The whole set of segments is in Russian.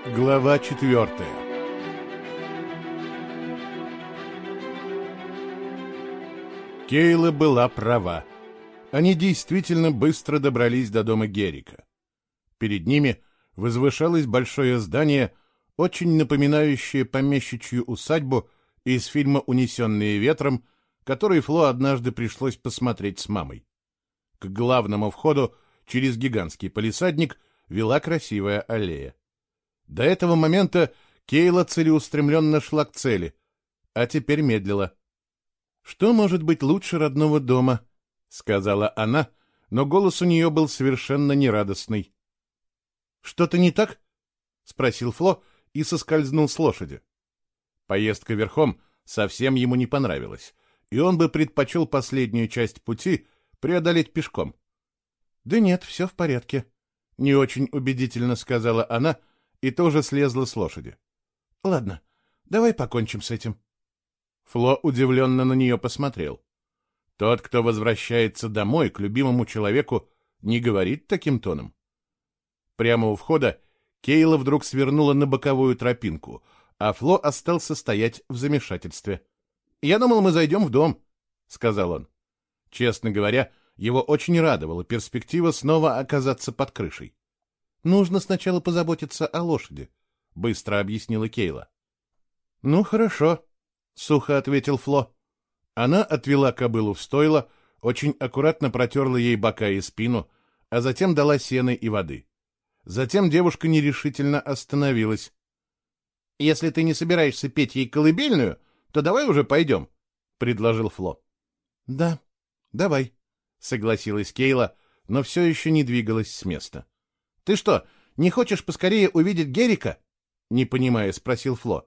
Глава 4. Кейла была права. Они действительно быстро добрались до дома Герика. Перед ними возвышалось большое здание, очень напоминающее помещичью усадьбу из фильма «Унесенные ветром», который Фло однажды пришлось посмотреть с мамой. К главному входу через гигантский палисадник вела красивая аллея. До этого момента Кейла целеустремленно шла к цели, а теперь медлила. «Что может быть лучше родного дома?» — сказала она, но голос у нее был совершенно нерадостный. «Что-то не так?» — спросил Фло и соскользнул с лошади. Поездка верхом совсем ему не понравилась, и он бы предпочел последнюю часть пути преодолеть пешком. «Да нет, все в порядке», — не очень убедительно сказала она, и тоже слезла с лошади. «Ладно, давай покончим с этим». Фло удивленно на нее посмотрел. Тот, кто возвращается домой к любимому человеку, не говорит таким тоном. Прямо у входа Кейла вдруг свернула на боковую тропинку, а Фло остался стоять в замешательстве. «Я думал, мы зайдем в дом», — сказал он. Честно говоря, его очень радовала перспектива снова оказаться под крышей. «Нужно сначала позаботиться о лошади», — быстро объяснила Кейла. «Ну, хорошо», — сухо ответил Фло. Она отвела кобылу в стойло, очень аккуратно протерла ей бока и спину, а затем дала сена и воды. Затем девушка нерешительно остановилась. «Если ты не собираешься петь ей колыбельную, то давай уже пойдем», — предложил Фло. «Да, давай», — согласилась Кейла, но все еще не двигалась с места. «Ты что, не хочешь поскорее увидеть Герика?» — не понимая, спросил Фло.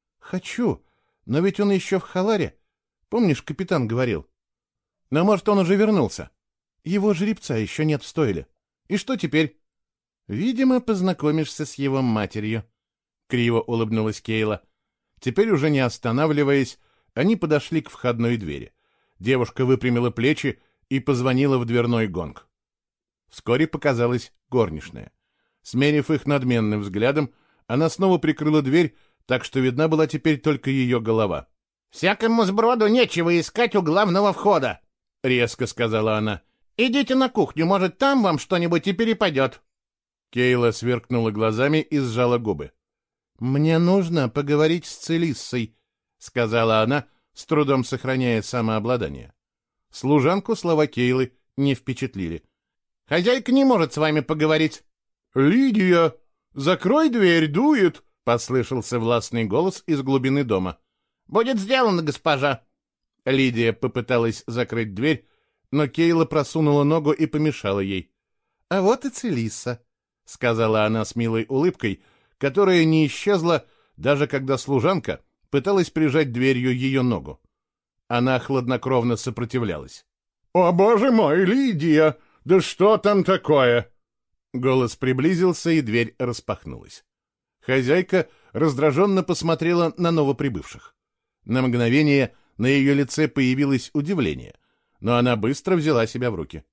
«Хочу, но ведь он еще в Халаре. Помнишь, капитан говорил? Но, может, он уже вернулся? Его жеребца еще нет в стойле. И что теперь?» «Видимо, познакомишься с его матерью», — криво улыбнулась Кейла. Теперь, уже не останавливаясь, они подошли к входной двери. Девушка выпрямила плечи и позвонила в дверной гонг. Вскоре показалась горничная. Смерив их надменным взглядом, она снова прикрыла дверь, так что видна была теперь только ее голова. «Всякому сброду нечего искать у главного входа», — резко сказала она. «Идите на кухню, может, там вам что-нибудь и перепадет». Кейла сверкнула глазами и сжала губы. «Мне нужно поговорить с Целиссой», — сказала она, с трудом сохраняя самообладание. Служанку слова Кейлы не впечатлили. «Хозяйка не может с вами поговорить». «Лидия, закрой дверь, дует!» — послышался властный голос из глубины дома. «Будет сделано, госпожа!» Лидия попыталась закрыть дверь, но Кейла просунула ногу и помешала ей. «А вот и Целисса», — сказала она с милой улыбкой, которая не исчезла, даже когда служанка пыталась прижать дверью ее ногу. Она хладнокровно сопротивлялась. «О, боже мой, Лидия! Да что там такое?» Голос приблизился, и дверь распахнулась. Хозяйка раздраженно посмотрела на новоприбывших. На мгновение на ее лице появилось удивление, но она быстро взяла себя в руки.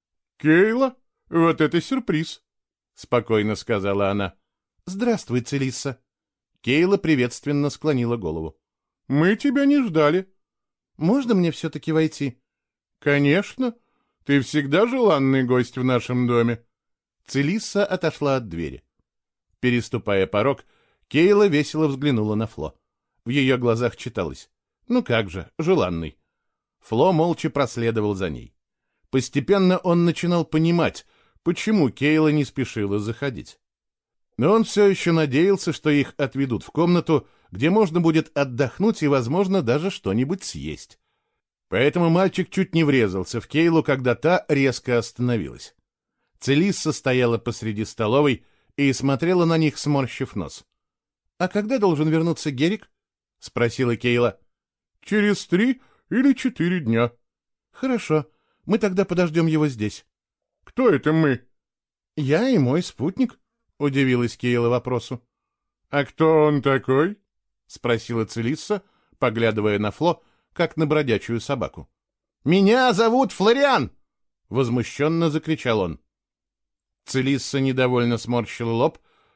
«Кейла, вот это сюрприз!» — спокойно сказала она. «Здравствуй, Целисса!» Кейла приветственно склонила голову. «Мы тебя не ждали». «Можно мне все-таки войти?» «Конечно. Ты всегда желанный гость в нашем доме». Целисса отошла от двери. Переступая порог, Кейла весело взглянула на Фло. В ее глазах читалось: «Ну как же, желанный». Фло молча проследовал за ней. Постепенно он начинал понимать, почему Кейла не спешила заходить. Но он все еще надеялся, что их отведут в комнату, где можно будет отдохнуть и, возможно, даже что-нибудь съесть. Поэтому мальчик чуть не врезался в Кейлу, когда та резко остановилась. Целисса стояла посреди столовой и смотрела на них, сморщив нос. «А когда должен вернуться Герик?» — спросила Кейла. «Через 3 или 4 дня». «Хорошо, мы тогда подождем его здесь». «Кто это мы?» «Я и мой спутник», — удивилась Кейла вопросу. «А кто он такой?» — спросила Целисса, поглядывая на Фло, как на бродячую собаку. «Меня зовут Флориан!» — возмущенно закричал он. Целисса недовольно сморщила лоб,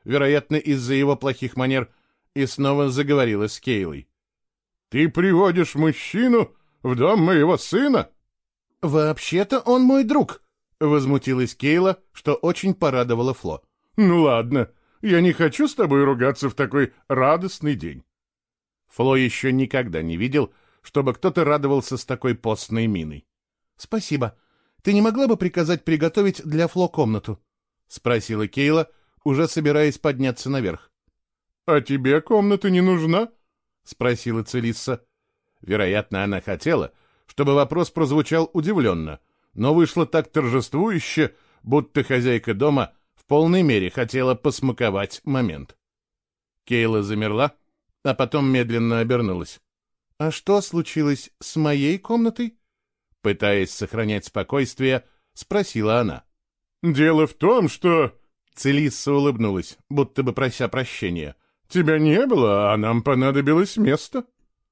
вероятно, из-за его плохих манер, и снова заговорила с Кейлой. «Ты приводишь мужчину в дом моего сына?» «Вообще-то он мой друг», — возмутилась Кейла, что очень порадовало Фло. «Ну ладно, я не хочу с тобой ругаться в такой радостный день». Фло еще никогда не видел, чтобы кто-то радовался с такой постной миной. «Спасибо. Ты не могла бы приказать приготовить для Фло комнату?» — спросила Кейла, уже собираясь подняться наверх. «А тебе комната не нужна?» — спросила Целисса. Вероятно, она хотела, чтобы вопрос прозвучал удивленно, но вышло так торжествующе, будто хозяйка дома в полной мере хотела посмаковать момент. Кейла замерла, а потом медленно обернулась. «А что случилось с моей комнатой?» Пытаясь сохранять спокойствие, спросила она. «Дело в том, что...» Целисса улыбнулась, будто бы прося прощения. «Тебя не было, а нам понадобилось место».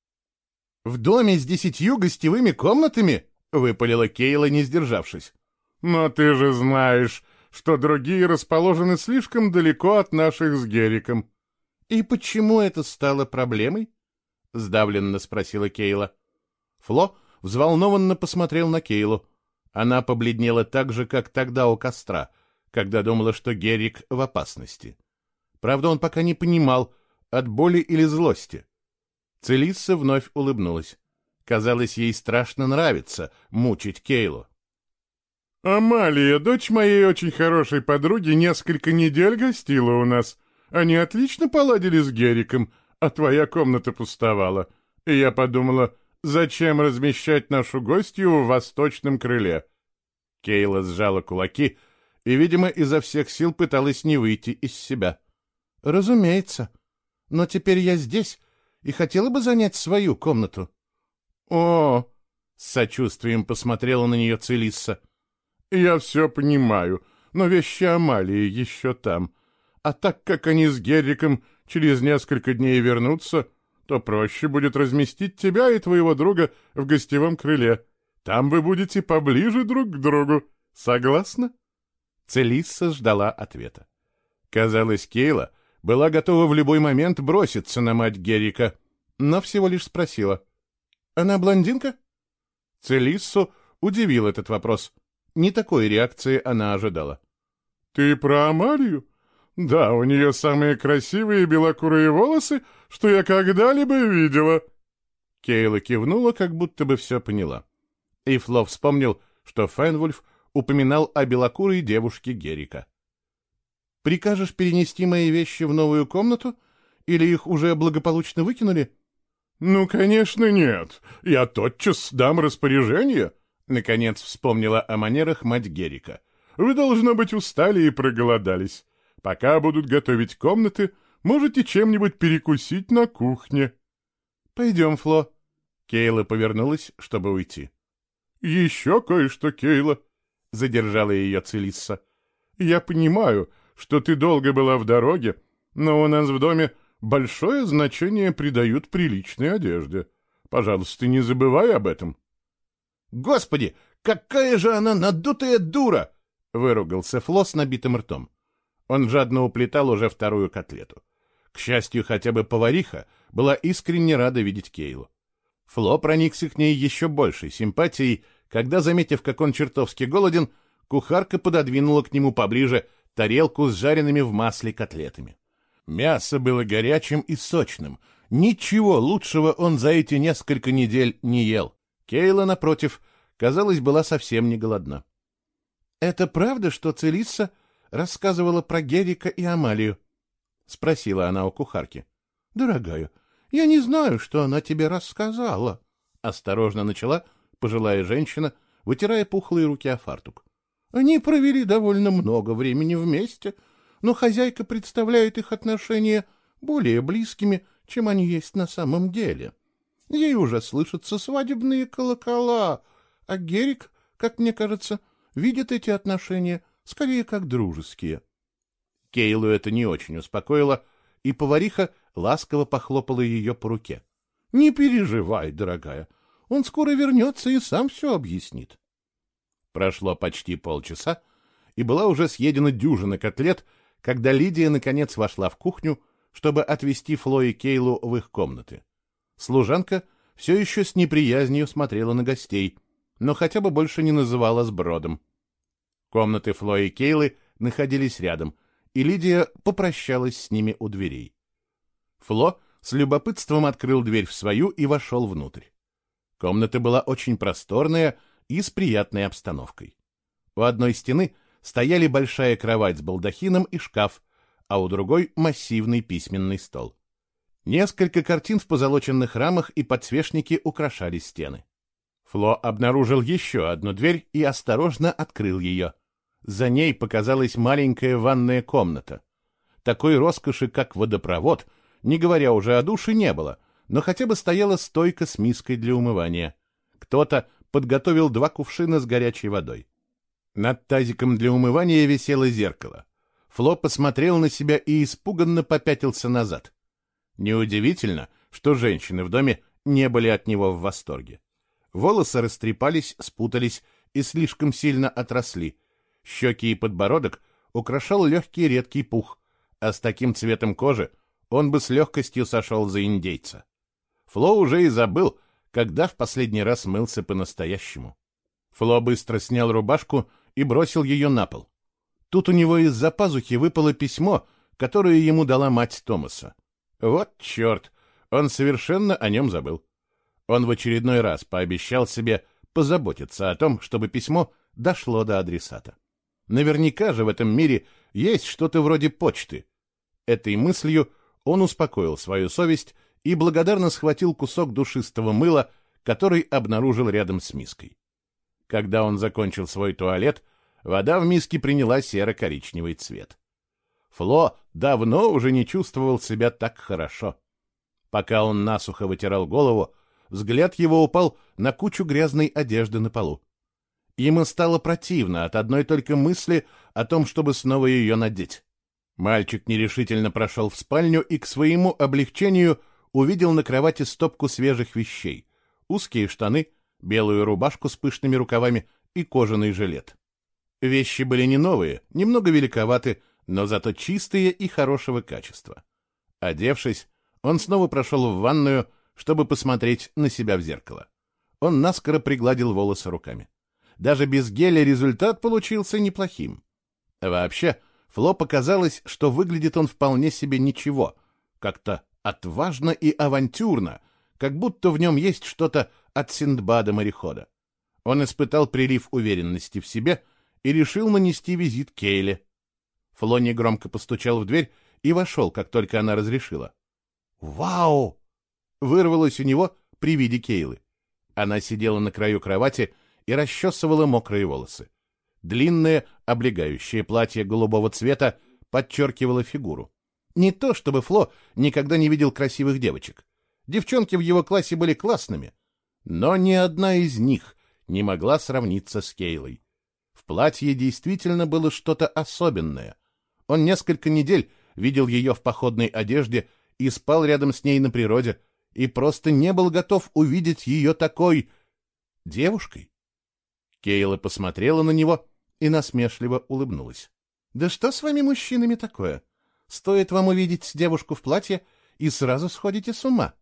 «В доме с 10 гостевыми комнатами?» — выпалила Кейла, не сдержавшись. «Но ты же знаешь, что другие расположены слишком далеко от наших с Гериком». «И почему это стало проблемой?» — сдавленно спросила Кейла. Фло взволнованно посмотрел на Кейлу. Она побледнела так же, как тогда у костра, когда думала, что Герик в опасности. Правда, он пока не понимал, от боли или злости. Целисса вновь улыбнулась. Казалось, ей страшно нравится мучить Кейлу. «Амалия, дочь моей очень хорошей подруги, несколько недель гостила у нас. Они отлично поладили с Гериком, а твоя комната пустовала. И я подумала, зачем размещать нашу гостью в восточном крыле?» Кейла сжала кулаки и, видимо, изо всех сил пыталась не выйти из себя. «Разумеется. Но теперь я здесь и хотела бы занять свою комнату». «О!» — с сочувствием посмотрела на нее Целисса. «Я все понимаю, но вещи Амалии еще там. А так как они с Герриком через несколько дней вернутся, то проще будет разместить тебя и твоего друга в гостевом крыле. Там вы будете поближе друг к другу. Согласна?» Целисса ждала ответа. Казалось, Кейла была готова в любой момент броситься на мать Геррика, но всего лишь спросила. «Она блондинка?» Целиссу удивил этот вопрос. Не такой реакции она ожидала. «Ты про Амалию? Да, у нее самые красивые белокурые волосы, что я когда-либо видела». Кейла кивнула, как будто бы все поняла. И Фло вспомнил, что Фенвульф упоминал о белокурой девушке Геррика. «Прикажешь перенести мои вещи в новую комнату? Или их уже благополучно выкинули?» «Ну, конечно, нет. Я тотчас дам распоряжение», — наконец вспомнила о манерах мать Геррика. «Вы, должно быть, устали и проголодались. Пока будут готовить комнаты, можете чем-нибудь перекусить на кухне». «Пойдем, Фло». Кейла повернулась, чтобы уйти. «Еще кое-что, Кейла», — задержала ее Целисса. «Я понимаю, что ты долго была в дороге, но у нас в доме большое значение придают приличной одежде. Пожалуйста, не забывай об этом». «Господи, какая же она надутая дура!» — выругался Фло с набитым ртом. Он жадно уплетал уже вторую котлету. К счастью, хотя бы повариха была искренне рада видеть Кейлу. Фло проникся к ней еще большей симпатией, когда, заметив, как он чертовски голоден, кухарка пододвинула к нему поближе тарелку с жареными в масле котлетами. Мясо было горячим и сочным. Ничего лучшего он за эти несколько недель не ел. Кейла, напротив, казалось, была совсем не голодна. «Это правда, что Целисса рассказывала про Геррика и Амалию?» — спросила она у кухарки. «Дорогая, я не знаю, что она тебе рассказала», — осторожно начала пожилая женщина, вытирая пухлые руки о фартук. «Они провели довольно много времени вместе, но хозяйка представляет их отношения более близкими, чем они есть на самом деле. Ей уже слышатся свадебные колокола, а Геррик, как мне кажется, видит эти отношения скорее как дружеские». Кейлу это не очень успокоило, и повариха ласково похлопала ее по руке. «Не переживай, дорогая, он скоро вернется и сам все объяснит». Прошло почти полчаса, и была уже съедена дюжина котлет, когда Лидия наконец вошла в кухню, чтобы отвезти Фло и Кейлу в их комнаты. Служанка все еще с неприязнью смотрела на гостей, но хотя бы больше не называла сбродом. Комнаты Фло и Кейлы находились рядом, и Лидия попрощалась с ними у дверей. Фло с любопытством открыл дверь в свою и вошел внутрь. Комната была очень просторная и с приятной обстановкой. У одной стены стояли большая кровать с балдахином и шкаф, а у другой — массивный письменный стол. Несколько картин в позолоченных рамах и подсвечники украшали стены. Фло обнаружил еще одну дверь и осторожно открыл ее. За ней показалась маленькая ванная комната. Такой роскоши, как водопровод, не говоря уже о душе, не было, но хотя бы стояла стойка с миской для умывания. Кто-то подготовил 2 кувшина с горячей водой. Над тазиком для умывания висело зеркало. Фло посмотрел на себя и испуганно попятился назад. Неудивительно, что женщины в доме не были от него в восторге. Волосы растрепались, спутались и слишком сильно отросли. Щеки и подбородок украшал легкий редкий пух, а с таким цветом кожи он бы с легкостью сошел за индейца. Фло уже и забыл, когда в последний раз мылся по-настоящему. Фло быстро снял рубашку и бросил ее на пол. Тут у него из-за пазухи выпало письмо, которое ему дала мать Томаса. Вот черт, он совершенно о нем забыл. Он в очередной раз пообещал себе позаботиться о том, чтобы письмо дошло до адресата. Наверняка же в этом мире есть что-то вроде почты. Этой мыслью он успокоил свою совесть и благодарно схватил кусок душистого мыла, который обнаружил рядом с миской. Когда он закончил свой туалет, вода в миске приняла серо-коричневый цвет. Фло давно уже не чувствовал себя так хорошо. Пока он насухо вытирал голову, взгляд его упал на кучу грязной одежды на полу. Ему стало противно от одной только мысли о том, чтобы снова ее надеть. Мальчик нерешительно прошел в спальню и к своему облегчению увидел на кровати стопку свежих вещей: узкие штаны, белую рубашку с пышными рукавами и кожаный жилет. Вещи были не новые, немного великоваты, но зато чистые и хорошего качества. Одевшись, он снова прошел в ванную, чтобы посмотреть на себя в зеркало. Он наскоро пригладил волосы руками. Даже без геля результат получился неплохим. Вообще, Фло показалось, что выглядит он вполне себе ничего, как-то отважно и авантюрно, как будто в нем есть что-то от Синдбада-морехода. Он испытал прилив уверенности в себе и решил нанести визит Кейле. Фло негромко постучал в дверь и вошел, как только она разрешила. «Вау!» — вырвалось у него при виде Кейлы. Она сидела на краю кровати и расчесывала мокрые волосы. Длинное, облегающее платье голубого цвета подчеркивало фигуру. Не то чтобы Фло никогда не видел красивых девочек. Девчонки в его классе были классными, но ни одна из них не могла сравниться с Кейлой. В платье действительно было что-то особенное. Он несколько недель видел ее в походной одежде и спал рядом с ней на природе, и просто не был готов увидеть ее такой девушкой. Кейла посмотрела на него и насмешливо улыбнулась. «Да что с вами, мужчинами, такое? Стоит вам увидеть девушку в платье, и сразу сходите с ума».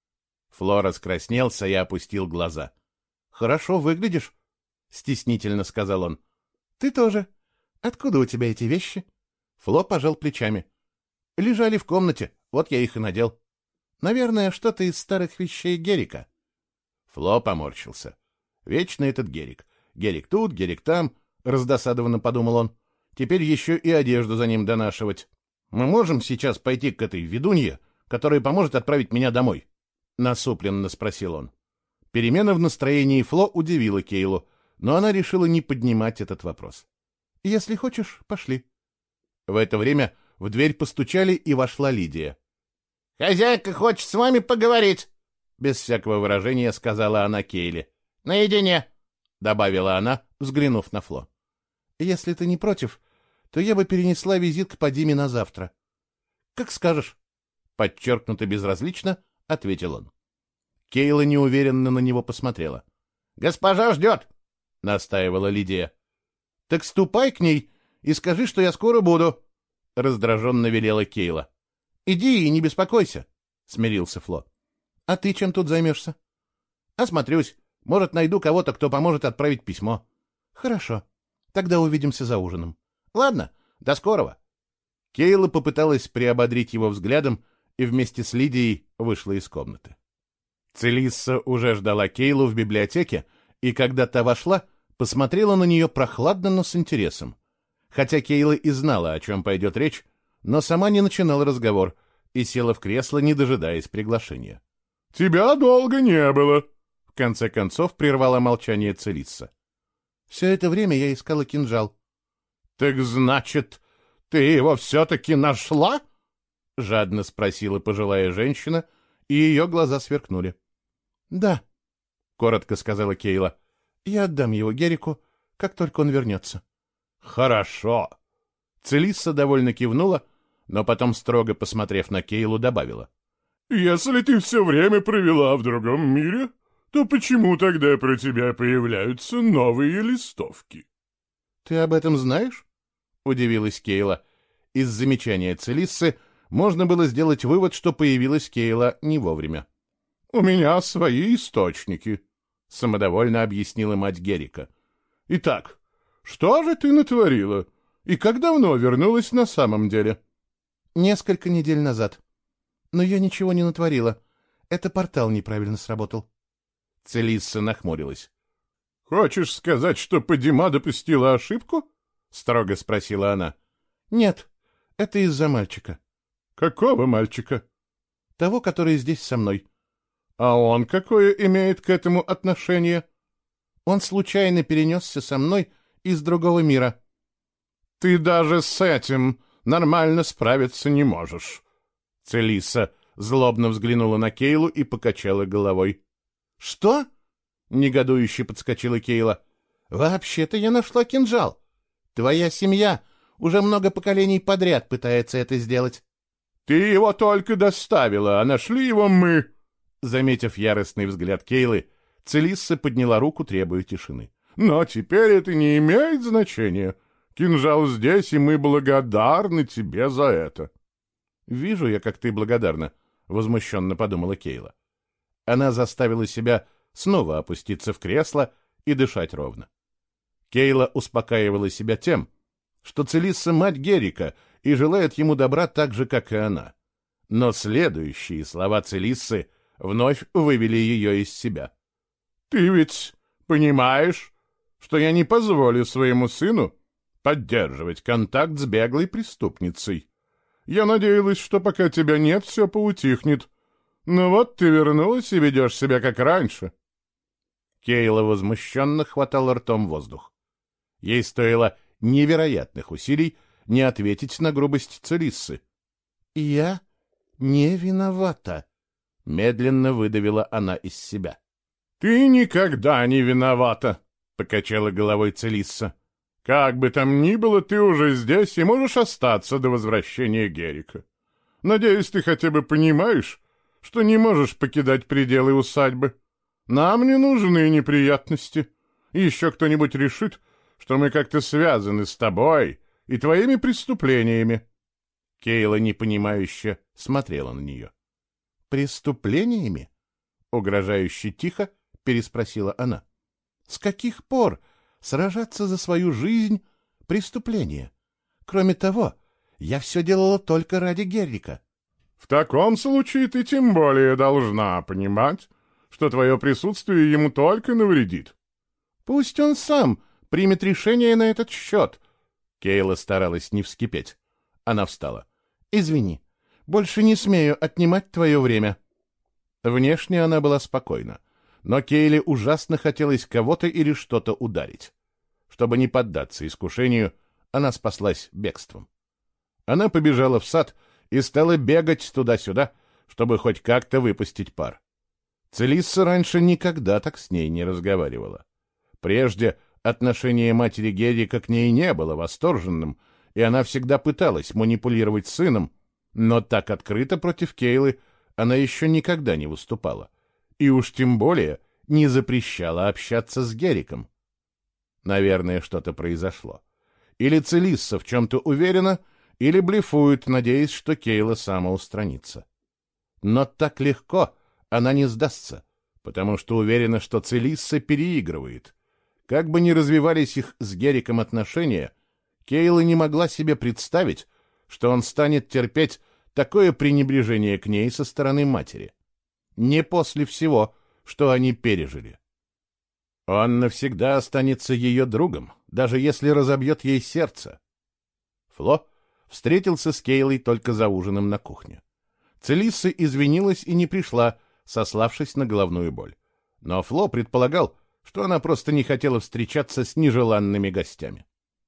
Фло раскраснелся и опустил глаза. «Хорошо выглядишь», — стеснительно сказал он. «Ты тоже. Откуда у тебя эти вещи?» Фло пожал плечами. «Лежали в комнате, вот я их и надел. Наверное, что-то из старых вещей Герика». Фло поморщился. Вечно этот Герик. Герик тут, Герик там, раздосадованно подумал он. Теперь еще и одежду за ним донашивать. Мы можем сейчас пойти к этой ведунье, которая поможет отправить меня домой? Насупленно спросил он. Перемена в настроении Фло удивила Кейлу, но она решила не поднимать этот вопрос. «Если хочешь, пошли». В это время в дверь постучали, и вошла Лидия. «Хозяйка хочет с вами поговорить», — без всякого выражения сказала она Кейле. «Наедине», — добавила она, взглянув на Фло. «Если ты не против, то я бы перенесла визит к Падиме на завтра». «Как скажешь», — подчеркнуто безразлично ответил он. Кейла неуверенно на него посмотрела. «Госпожа ждет», — настаивала Лидия. «Так ступай к ней и скажи, что я скоро буду», — — раздраженно велела Кейла. «Иди и не беспокойся», — смирился Фло. «А ты чем тут займешься?» «Осмотрюсь. Может, найду кого-то, кто поможет отправить письмо». «Хорошо. Тогда увидимся за ужином». «Ладно, до скорого». Кейла попыталась приободрить его взглядом и вместе с Лидией вышла из комнаты. Целисса уже ждала Кейлу в библиотеке, и когда та вошла, посмотрела на нее прохладно, но с интересом. Хотя Кейла и знала, о чем пойдет речь, но сама не начинала разговор и села в кресло, не дожидаясь приглашения. «Тебя долго не было», — в конце концов прервала молчание Целисса. «Все это время я искала кинжал». «Так значит, ты его все-таки нашла?» — жадно спросила пожилая женщина, и ее глаза сверкнули. «Да», — коротко сказала Кейла. «Я отдам его Герику, как только он вернется». «Хорошо». Целисса довольно кивнула, но потом, строго посмотрев на Кейлу, добавила. «Если ты все время провела в другом мире, то почему тогда про тебя появляются новые листовки?» «Ты об этом знаешь?» — удивилась Кейла. Из замечания Целиссы можно было сделать вывод, что появилась Кейла не вовремя. «У меня свои источники», — самодовольно объяснила мать Герика. «Итак, что же ты натворила? И как давно вернулась на самом деле?» «Несколько недель назад. Но я ничего не натворила. Это портал неправильно сработал». Целисса нахмурилась. «Хочешь сказать, что Падима допустила ошибку?» — строго спросила она. «Нет, это из-за мальчика». «Какого мальчика?» «Того, который здесь со мной». «А он какое имеет к этому отношение?» «Он случайно перенесся со мной из другого мира». «Ты даже с этим нормально справиться не можешь». Целисса злобно взглянула на Кейлу и покачала головой. «Что?» — негодующе подскочила Кейла. «Вообще-то я нашла кинжал. Твоя семья уже много поколений подряд пытается это сделать». «Ты его только доставила, а нашли его мы». Заметив яростный взгляд Кейлы, Целисса подняла руку, требуя тишины. «Но теперь это не имеет значения. Кинжал здесь, и мы благодарны тебе за это». «Вижу я, как ты благодарна», — возмущенно подумала Кейла. Она заставила себя снова опуститься в кресло и дышать ровно. Кейла успокаивала себя тем, что Целисса — мать Герика и желает ему добра так же, как и она. Но следующие слова Целиссы вновь вывели ее из себя. «Ты ведь понимаешь, что я не позволю своему сыну поддерживать контакт с беглой преступницей? Я надеялась, что пока тебя нет, все поутихнет. Но вот ты вернулась и ведешь себя как раньше». Кейла возмущенно хватала ртом воздух. Ей стоило невероятных усилий не ответить на грубость Целиссы. «Я не виновата», — медленно выдавила она из себя. «Ты никогда не виновата», — покачала головой Целисса. «Как бы там ни было, ты уже здесь и можешь остаться до возвращения Герика. Надеюсь, ты хотя бы понимаешь, что не можешь покидать пределы усадьбы. Нам не нужны неприятности. Еще кто-нибудь решит, что мы как-то связаны с тобой и твоими преступлениями». Кейла непонимающе смотрела на нее. «Преступлениями?» — угрожающе тихо переспросила она. «С каких пор сражаться за свою жизнь — преступление? Кроме того, я все делала только ради Геррика». «В таком случае ты тем более должна понимать, что твое присутствие ему только навредит». «Пусть он сам примет решение на этот счет». Кейла старалась не вскипеть. Она встала. «Извини, больше не смею отнимать твое время». Внешне она была спокойна, но Кейле ужасно хотелось кого-то или что-то ударить. Чтобы не поддаться искушению, она спаслась бегством. Она побежала в сад и стала бегать туда-сюда, чтобы хоть как-то выпустить пар. Целисса раньше никогда так с ней не разговаривала. Прежде отношение матери Геррика к ней не было восторженным, и она всегда пыталась манипулировать сыном, но так открыто против Кейлы она еще никогда не выступала, и уж тем более не запрещала общаться с Герриком. Наверное, что-то произошло. Или Целисса в чем-то уверена, или блефует, надеясь, что Кейла самоустранится. Но так легко она не сдастся, потому что уверена, что Целисса переигрывает. Как бы ни развивались их с Гериком отношения, Кейла не могла себе представить, что он станет терпеть такое пренебрежение к ней со стороны матери. Не после всего, что они пережили. Он навсегда останется ее другом, даже если разобьет ей сердце. Фло встретился с Кейлой только за ужином на кухне. Целисса извинилась и не пришла, сославшись на головную боль. Но Фло предполагал, что она просто не хотела встречаться с нежеланными гостями.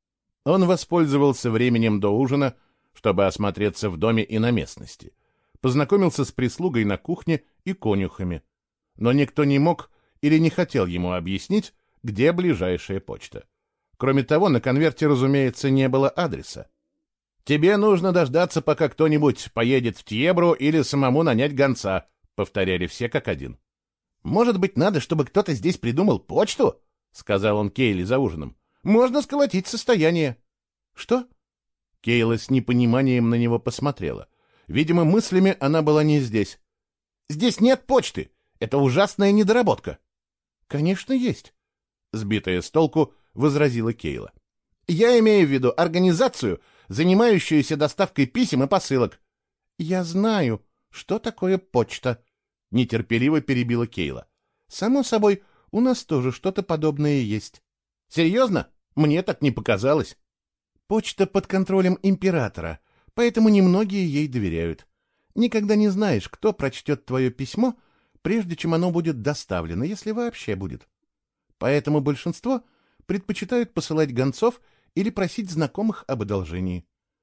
Он воспользовался временем до ужина, чтобы осмотреться в доме и на местности. Познакомился с прислугой на кухне и конюхами. Но никто не мог или не хотел ему объяснить, где ближайшая почта. Кроме того, на конверте, разумеется, не было адреса. «Тебе нужно дождаться, пока кто-нибудь поедет в Тьебру или самому нанять гонца», — повторяли все как один. «Может быть, надо, чтобы кто-то здесь придумал почту?» — сказал он Кейле за ужином. «Можно сколотить состояние». «Что?» Кейла с непониманием на него посмотрела. Видимо, мыслями она была не здесь. «Здесь нет почты. Это ужасная недоработка». «Конечно, есть», — сбитая с толку, возразила Кейла. «Я имею в виду организацию, занимающуюся доставкой писем и посылок». «Я знаю, что такое почта», — нетерпеливо перебила Кейла. «Само собой, у нас тоже что-то подобное есть». «Серьезно? Мне так не показалось». «Почта под контролем императора, поэтому немногие ей доверяют. Никогда не знаешь, кто прочтет твое письмо, прежде чем оно будет доставлено, если вообще будет. Поэтому большинство предпочитают посылать гонцов или просить знакомых об одолжении».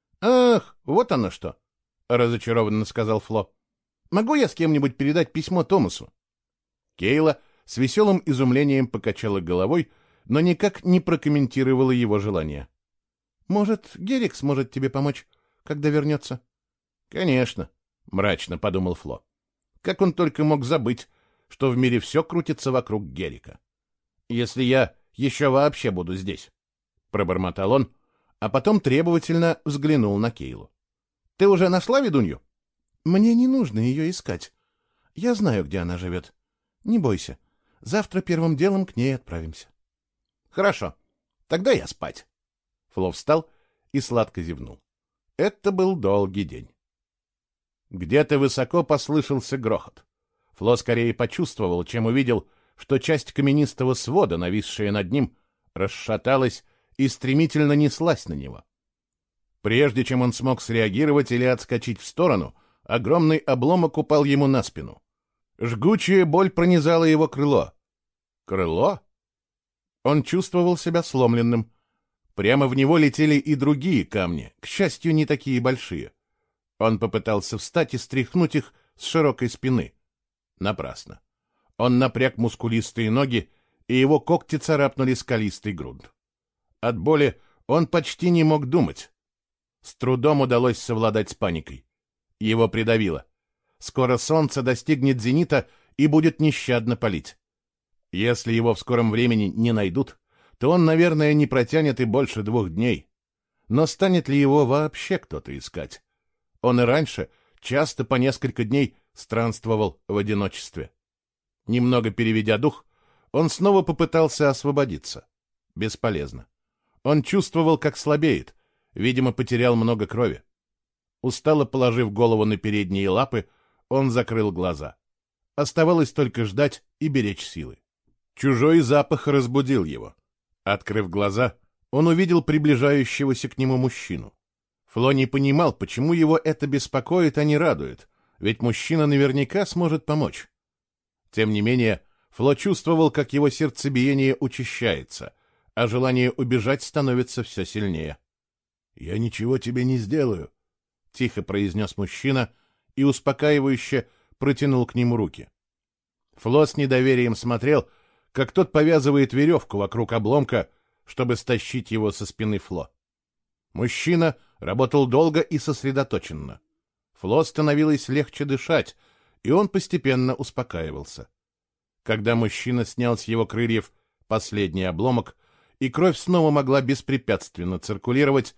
«Ах, вот оно что!» — разочарованно сказал Фло. «Могу я с кем-нибудь передать письмо Томасу?» Кейла с веселым изумлением покачала головой, но никак не прокомментировала его желание. «Может, Герик сможет тебе помочь, когда вернется?» «Конечно», — мрачно подумал Фло. Как он только мог забыть, что в мире все крутится вокруг Герика. «Если я еще вообще буду здесь», — пробормотал он, а потом требовательно взглянул на Кейлу. «Ты уже нашла ведунью?» «Мне не нужно ее искать. Я знаю, где она живет. Не бойся, завтра первым делом к ней отправимся». «Хорошо, тогда я спать». Фло встал и сладко зевнул. Это был долгий день. Где-то высоко послышался грохот. Фло скорее почувствовал, чем увидел, что часть каменистого свода, нависшая над ним, расшаталась и стремительно неслась на него. Прежде чем он смог среагировать или отскочить в сторону, огромный обломок упал ему на спину. Жгучая боль пронизала его крыло. Крыло? Он чувствовал себя сломленным. Прямо в него летели и другие камни, к счастью, не такие большие. Он попытался встать и стряхнуть их с широкой спины. Напрасно. Он напряг мускулистые ноги, и его когти царапнули скалистый грунт. От боли он почти не мог думать. С трудом удалось совладать с паникой. Его придавило. Скоро солнце достигнет зенита и будет нещадно палить. Если его в скором времени не найдут, то он, наверное, не протянет и больше 2 дней. Но станет ли его вообще кто-то искать? Он и раньше часто по несколько дней странствовал в одиночестве. Немного переведя дух, он снова попытался освободиться. Бесполезно. Он чувствовал, как слабеет, видимо, потерял много крови. Устало положив голову на передние лапы, он закрыл глаза. Оставалось только ждать и беречь силы. Чужой запах разбудил его. Открыв глаза, он увидел приближающегося к нему мужчину. Фло не понимал, почему его это беспокоит, а не радует, ведь мужчина наверняка сможет помочь. Тем не менее, Фло чувствовал, как его сердцебиение учащается, а желание убежать становится все сильнее. «Я ничего тебе не сделаю», — тихо произнес мужчина и успокаивающе протянул к нему руки. Фло с недоверием смотрел, как тот повязывает веревку вокруг обломка, чтобы стащить его со спины Фло. Мужчина работал долго и сосредоточенно. Фло становилось легче дышать, и он постепенно успокаивался. Когда мужчина снял с его крыльев последний обломок, и кровь снова могла беспрепятственно циркулировать,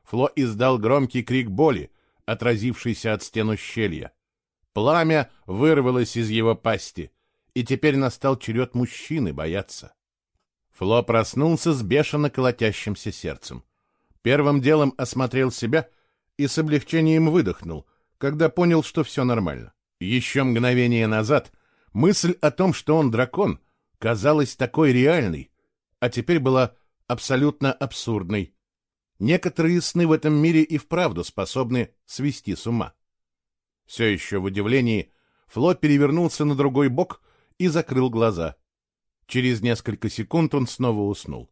Фло издал громкий крик боли, отразившийся от стен ущелья. Пламя вырвалось из его пасти, и теперь настал черед мужчины бояться. Фло проснулся с бешено колотящимся сердцем. Первым делом осмотрел себя и с облегчением выдохнул, когда понял, что все нормально. Еще мгновение назад мысль о том, что он дракон, казалась такой реальной, а теперь была абсолютно абсурдной. Некоторые сны в этом мире и вправду способны свести с ума. Все еще в удивлении Фло перевернулся на другой бок и закрыл глаза. Через несколько секунд он снова уснул.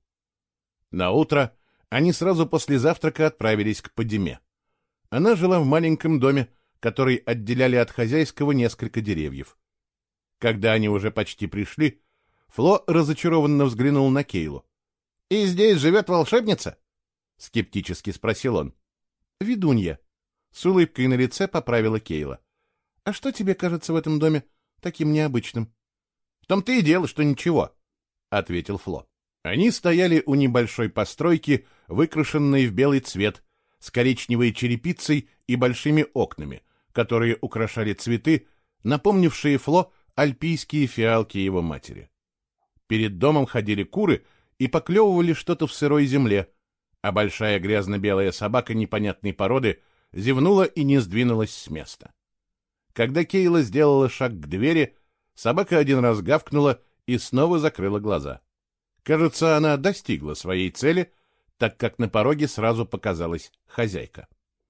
Наутро они сразу после завтрака отправились к Падиме. Она жила в маленьком доме, который отделяли от хозяйского несколько деревьев. Когда они уже почти пришли, Фло разочарованно взглянул на Кейлу. — И здесь живет волшебница? — скептически спросил он. — Ведунья. С улыбкой на лице поправила Кейла. — А что тебе кажется в этом доме таким необычным? — В том-то и дело, что ничего, — ответил Фло. Они стояли у небольшой постройки, выкрашенной в белый цвет, с коричневой черепицей и большими окнами, которые украшали цветы, напомнившие Фло альпийские фиалки его матери. Перед домом ходили куры и поклевывали что-то в сырой земле, а большая грязно-белая собака непонятной породы зевнула и не сдвинулась с места. Когда Кейла сделала шаг к двери, собака один раз гавкнула и снова закрыла глаза. Кажется, она достигла своей цели, так как на пороге сразу показалась хозяйка.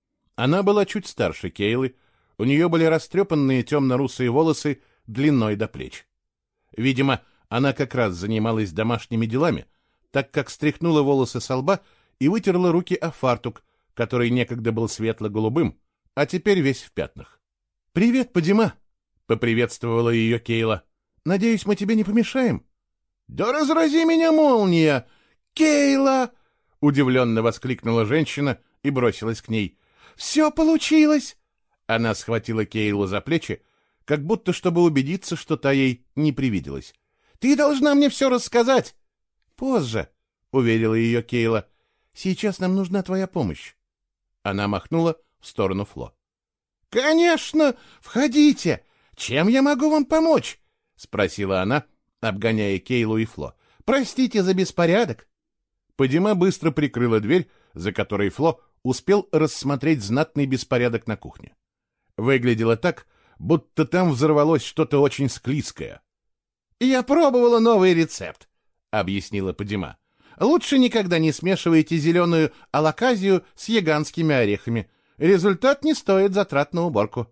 Она была чуть старше Кейлы, у нее были растрепанные темно-русые волосы длиной до плеч. Видимо, она как раз занималась домашними делами, так как стряхнула волосы со лба и вытерла руки о фартук, который некогда был светло-голубым, а теперь весь в пятнах. — Привет, Падима! — поприветствовала ее Кейла. — Надеюсь, мы тебе не помешаем? — Да разрази меня молния! Кейла! — удивленно воскликнула женщина и бросилась к ней. — Все получилось! Она схватила Кейлу за плечи, как будто чтобы убедиться, что та ей не привиделась. — Ты должна мне все рассказать! — Позже, — уверила ее Кейла. — Сейчас нам нужна твоя помощь. Она махнула в сторону Фло. — Конечно! Входите! Чем я могу вам помочь? — спросила она, обгоняя Кейлу и Фло. — Простите за беспорядок. Падима быстро прикрыла дверь, за которой Фло успел рассмотреть знатный беспорядок на кухне. Выглядело так, будто там взорвалось что-то очень склизкое. — Я пробовала новый рецепт, — объяснила Падима. — Лучше никогда не смешивайте зеленую алаказию с яганскими орехами. Результат не стоит затрат на уборку.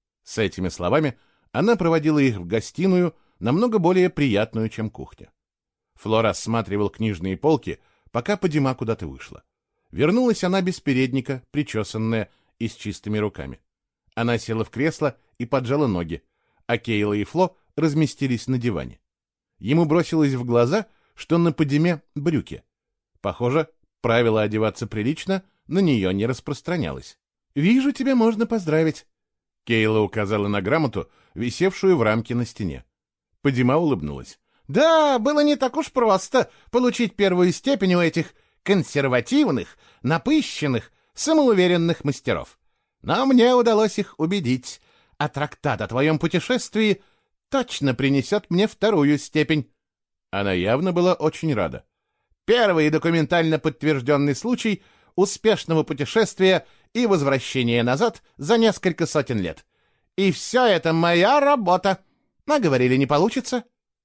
С этими словами она проводила их в гостиную, намного более приятную, чем кухня. Фло рассматривал книжные полки, пока Падима куда-то вышла. Вернулась она без передника, причесанная и с чистыми руками. Она села в кресло и поджала ноги, а Кейла и Фло разместились на диване. Ему бросилось в глаза, что на Падиме брюки. Похоже, правило одеваться прилично на нее не распространялось. «Вижу, тебя можно поздравить», — Кейла указала на грамоту, висевшую в рамке на стене. Падима улыбнулась. «Да, было не так уж просто получить первую степень у этих консервативных, напыщенных, самоуверенных мастеров. Но мне удалось их убедить, а трактат о твоем путешествии точно принесет мне вторую степень». Она явно была очень рада. «Первый документально подтвержденный случай успешного путешествия и возвращения назад за несколько сотен лет. И все это моя работа. А говорили, не получится».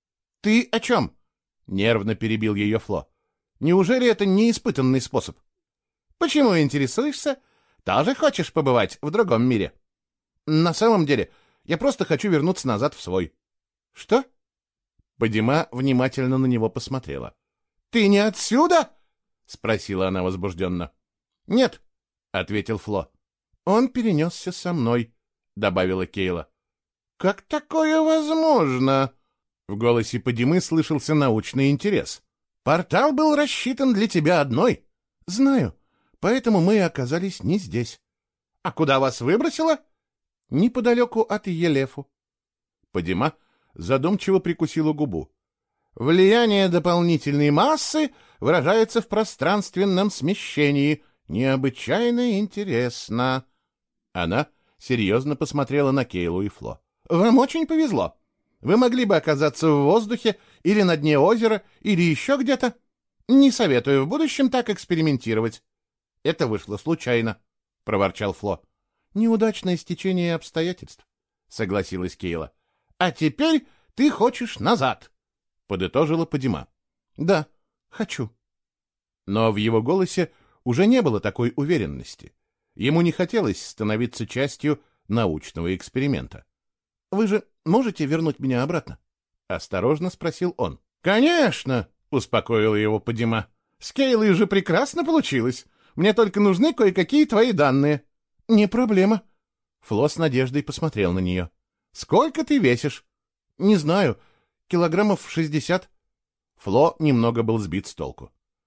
«Ты о чем?» — нервно перебил ее Фло. «Неужели это неиспытанный способ?» «Почему интересуешься? Тоже хочешь побывать в другом мире?» «На самом деле, я просто хочу вернуться назад в свой». «Что?» Падима внимательно на него посмотрела. «Ты не отсюда?» — спросила она возбужденно. «Нет», — ответил Фло. «Он перенесся со мной», — добавила Кейла. «Как такое возможно?» В голосе Падимы слышался научный интерес. «Портал был рассчитан для тебя одной». «Знаю, поэтому мы оказались не здесь». «А куда вас выбросило?» «Неподалеку от Елефу». Падима задумчиво прикусила губу. «Влияние дополнительной массы выражается в пространственном смещении необычайно интересно». Она серьезно посмотрела на Кейлу и Фло. «Вам очень повезло. Вы могли бы оказаться в воздухе или на дне озера, или еще где-то. Не советую в будущем так экспериментировать». «Это вышло случайно», — проворчал Фло. «Неудачное стечение обстоятельств», — согласилась Кейла. «А теперь ты хочешь назад», — подытожила Падима. «Да, хочу». Но в его голосе уже не было такой уверенности. Ему не хотелось становиться частью научного эксперимента. «Вы же можете вернуть меня обратно?» — осторожно спросил он. «Конечно!» — успокоила его Падима. «С Кейлой же прекрасно получилось. Мне только нужны кое-какие твои данные». «Не проблема». Фло с надеждой посмотрел на нее. «Сколько ты весишь?» «Не знаю. Килограммов 60». Фло немного был сбит с толку.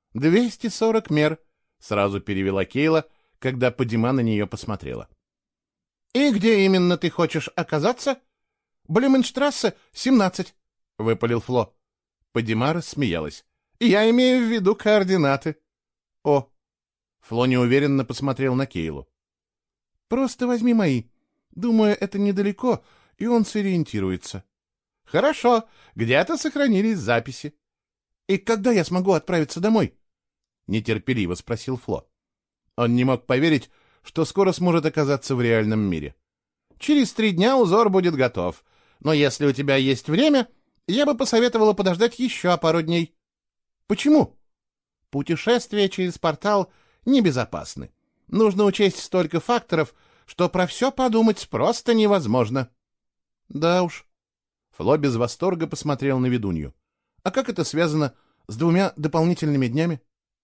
240 мер, сразу перевела Кейла, когда Падима на нее посмотрела. «И где именно ты хочешь оказаться?» «Блюменштрассе, 17», — выпалил Фло. Падима рассмеялась. «Я имею в виду координаты». «О!» Фло неуверенно посмотрел на Кейлу. «Просто возьми мои. Думаю, это недалеко, и он сориентируется». «Хорошо, где-то сохранились записи». «И когда я смогу отправиться домой?» — нетерпеливо спросил Фло. Он не мог поверить, что скоро сможет оказаться в реальном мире. «Через 3 дня узор будет готов. Но если у тебя есть время, я бы посоветовала подождать еще пару дней». «Почему?» «Путешествия через портал небезопасны. Нужно учесть столько факторов, что про все подумать просто невозможно». «Да уж». Фло без восторга посмотрел на ведунью. «А как это связано с 2 дополнительными днями?»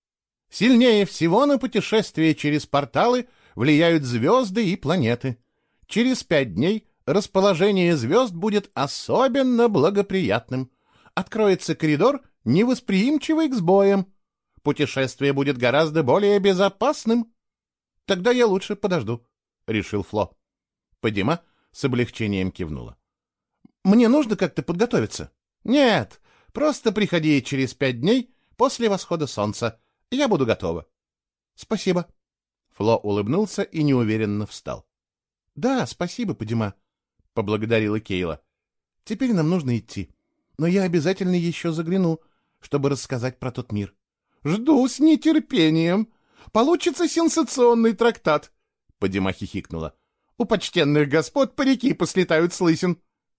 «Сильнее всего на путешествие через порталы влияют звезды и планеты. Через 5 дней расположение звезд будет особенно благоприятным. Откроется коридор, невосприимчивый к сбоям. Путешествие будет гораздо более безопасным». «Тогда я лучше подожду», — решил Фло. Падима с облегчением кивнула. «Мне нужно как-то подготовиться?» «Нет, просто приходи через 5 дней после восхода солнца. Я буду готова». «Спасибо». Фло улыбнулся и неуверенно встал. «Да, спасибо, Падима», — поблагодарила Кейла. «Теперь нам нужно идти. Но я обязательно еще загляну, чтобы рассказать про тот мир». «Жду с нетерпением. Получится сенсационный трактат», — Падима хихикнула. «У почтенных господ парики послетают с лысин».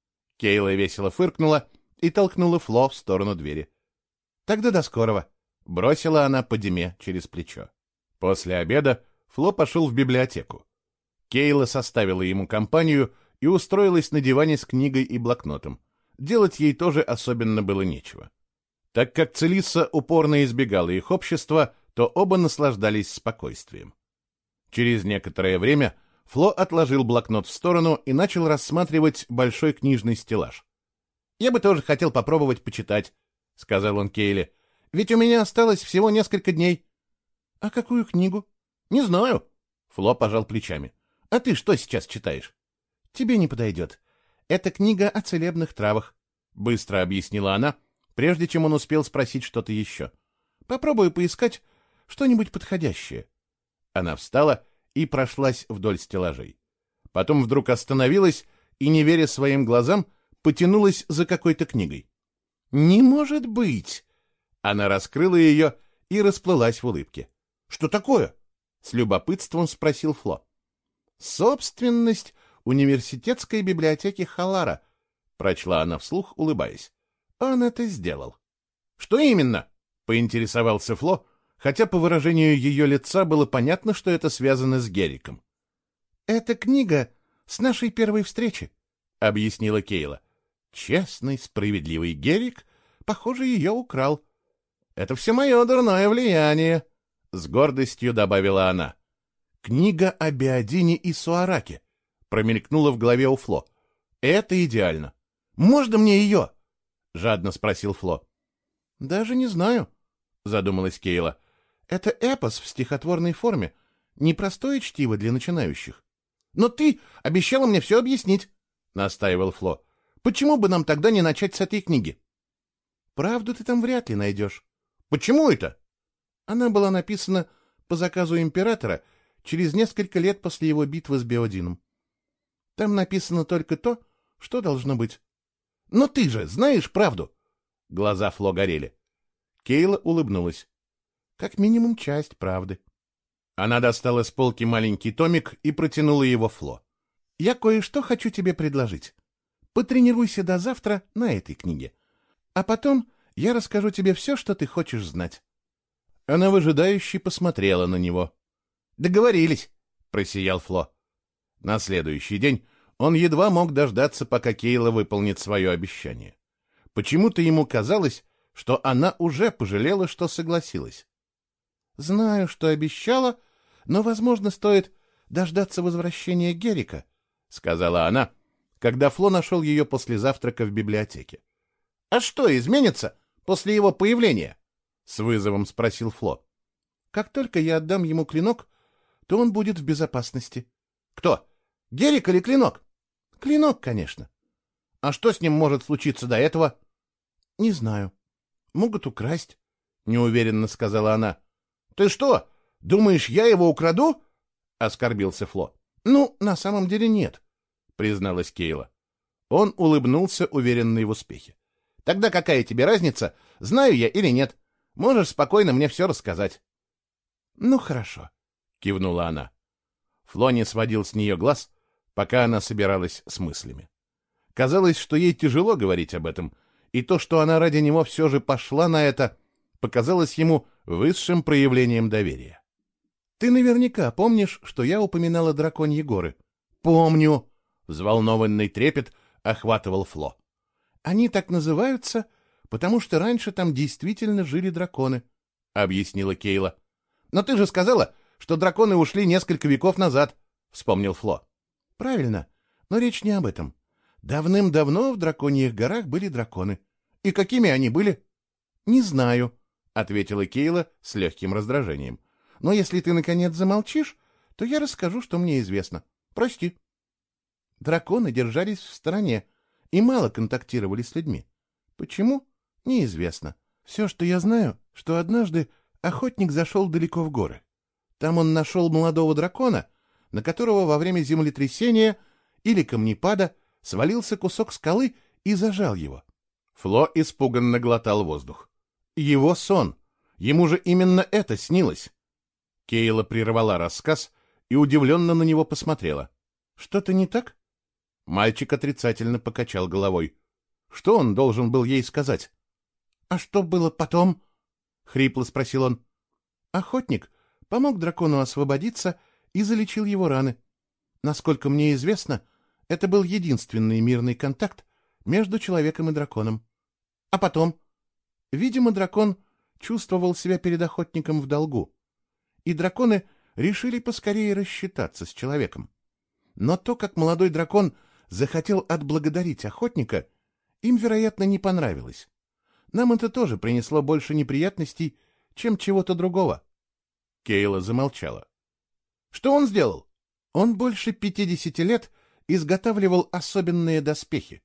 Кейла весело фыркнула и толкнула Фло в сторону двери. «Тогда до скорого», — бросила она Падиме через плечо. После обеда Фло пошел в библиотеку. Кейла составила ему компанию и устроилась на диване с книгой и блокнотом. Делать ей тоже особенно было нечего. Так как Целисса упорно избегала их общества, то оба наслаждались спокойствием. Через некоторое время Фло отложил блокнот в сторону и начал рассматривать большой книжный стеллаж. «Я бы тоже хотел попробовать почитать», — сказал он Кейле. «Ведь у меня осталось всего несколько дней». «А какую книгу?» «Не знаю». Фло пожал плечами. «А ты что сейчас читаешь?» «Тебе не подойдет. Это книга о целебных травах», — быстро объяснила она, прежде чем он успел спросить что-то еще. «Попробую поискать что-нибудь подходящее». Она встала и прошлась вдоль стеллажей. Потом вдруг остановилась и, не веря своим глазам, потянулась за какой-то книгой. «Не может быть!» Она раскрыла ее и расплылась в улыбке. «Что такое?» — с любопытством спросил Фло. «Собственность университетской библиотеки Халара», — прочла она вслух, улыбаясь. «Он это сделал». «Что именно?» — поинтересовался Фло, хотя по выражению ее лица было понятно, что это связано с Гериком. «Это книга с нашей первой встречи», — объяснила Кейла. «Честный, справедливый Герик, похоже, ее украл». «Это все мое дурное влияние», — с гордостью добавила она. «Книга о Биодине и Суараке», — промелькнула в голове у Фло. «Это идеально. Можно мне ее?» — жадно спросил Фло. «Даже не знаю», — задумалась Кейла. «Это эпос в стихотворной форме, непростое чтиво для начинающих». «Но ты обещала мне все объяснить», — настаивал Фло. «Почему бы нам тогда не начать с этой книги?» «Правду ты там вряд ли найдешь». «Почему это?» «Она была написана по заказу императора через несколько лет после его битвы с Беодином. Там написано только то, что должно быть. Но ты же знаешь правду!» Глаза Фло горели. Кейла улыбнулась. «Как минимум часть правды». Она достала с полки маленький томик и протянула его Фло. «Я кое-что хочу тебе предложить. Потренируйся до завтра на этой книге. А потом я расскажу тебе все, что ты хочешь знать». Она выжидающе посмотрела на него. «Договорились», — просиял Фло. На следующий день он едва мог дождаться, пока Кейла выполнит свое обещание. Почему-то ему казалось, что она уже пожалела, что согласилась. «Знаю, что обещала, но, возможно, стоит дождаться возвращения Герика», — сказала она, когда Фло нашел ее после завтрака в библиотеке. «А что изменится после его появления?» — с вызовом спросил Фло. «Как только я отдам ему клинок, то он будет в безопасности». «Кто? Герик или клинок?» «Клинок, конечно». «А что с ним может случиться до этого?» «Не знаю. Могут украсть», — неуверенно сказала она. «Ты что, думаешь, я его украду?» — оскорбился Фло. «Ну, на самом деле нет», — призналась Кейла. Он улыбнулся, уверенный в успехе. «Тогда какая тебе разница, знаю я или нет? Можешь спокойно мне все рассказать». «Ну, хорошо», — кивнула она. Фло не сводил с нее глаз, пока она собиралась с мыслями. Казалось, что ей тяжело говорить об этом, и то, что она ради него все же пошла на это, показалось ему высшим проявлением доверия. «Ты наверняка помнишь, что я упоминала драконьи горы?» «Помню!» — взволнованный трепет охватывал Фло. «Они так называются, потому что раньше там действительно жили драконы», — объяснила Кейла. «Но ты же сказала, что драконы ушли несколько веков назад», — вспомнил Фло. «Правильно, но речь не об этом. Давным-давно в драконьих горах были драконы. И какими они были?» «Не знаю», — ответила Кейла с легким раздражением. «Но если ты, наконец, замолчишь, то я расскажу, что мне известно. Прости». Драконы держались в стороне и мало контактировали с людьми. Почему? Неизвестно. Все, что я знаю, что однажды охотник зашел далеко в горы. Там он нашел молодого дракона, на которого во время землетрясения или камнепада свалился кусок скалы и зажал его. Фло испуганно глотал воздух. Его сон. Ему же именно это снилось. Кейла прервала рассказ и удивленно на него посмотрела. «Что-то не так?» Мальчик отрицательно покачал головой. Что он должен был ей сказать? «А что было потом?» — хрипло спросил он. Охотник помог дракону освободиться и залечил его раны. Насколько мне известно, это был единственный мирный контакт между человеком и драконом. А потом? Видимо, дракон чувствовал себя перед охотником в долгу, и драконы решили поскорее рассчитаться с человеком. Но то, как молодой дракон захотел отблагодарить охотника, им, вероятно, не понравилось. Нам это тоже принесло больше неприятностей, чем чего-то другого. Кейла замолчала. Что он сделал? Он больше 50 лет изготавливал особенные доспехи.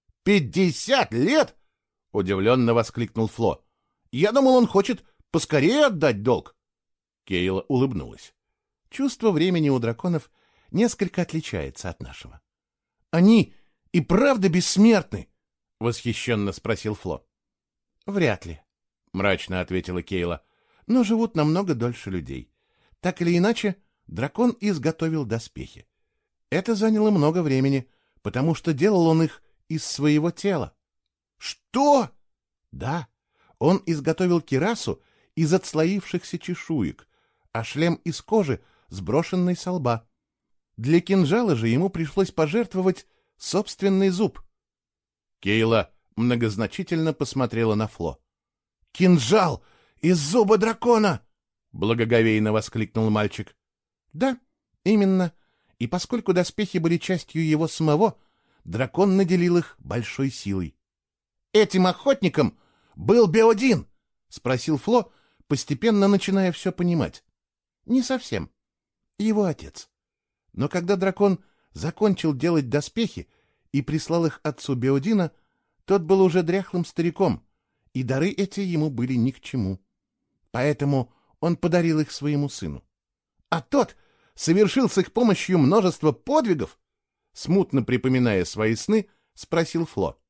50 лет? Удивленно воскликнул Фло. Я думал, он хочет поскорее отдать долг. Кейла улыбнулась. Чувство времени у драконов несколько отличается от нашего. Они и правда бессмертны? Восхищенно спросил Фло. Вряд ли, мрачно ответила Кейла, но живут намного дольше людей. Так или иначе, дракон изготовил доспехи. Это заняло много времени, потому что делал он их из своего тела. Что? Да, он изготовил кирасу из отслоившихся чешуек, а шлем из кожи, сброшенной со лба. Для кинжала же ему пришлось пожертвовать собственный зуб. Кейла многозначительно посмотрела на Фло. «Кинжал из зуба дракона!» — благоговейно воскликнул мальчик. «Да, именно. И поскольку доспехи были частью его самого, дракон наделил их большой силой». «Этим охотником был Беодин?» — спросил Фло, постепенно начиная все понимать. «Не совсем. Его отец. Но когда дракон закончил делать доспехи и прислал их отцу Беодина, тот был уже дряхлым стариком, и дары эти ему были ни к чему. Поэтому он подарил их своему сыну. А тот совершил с их помощью множество подвигов? Смутно припоминая свои сны, спросил Фло.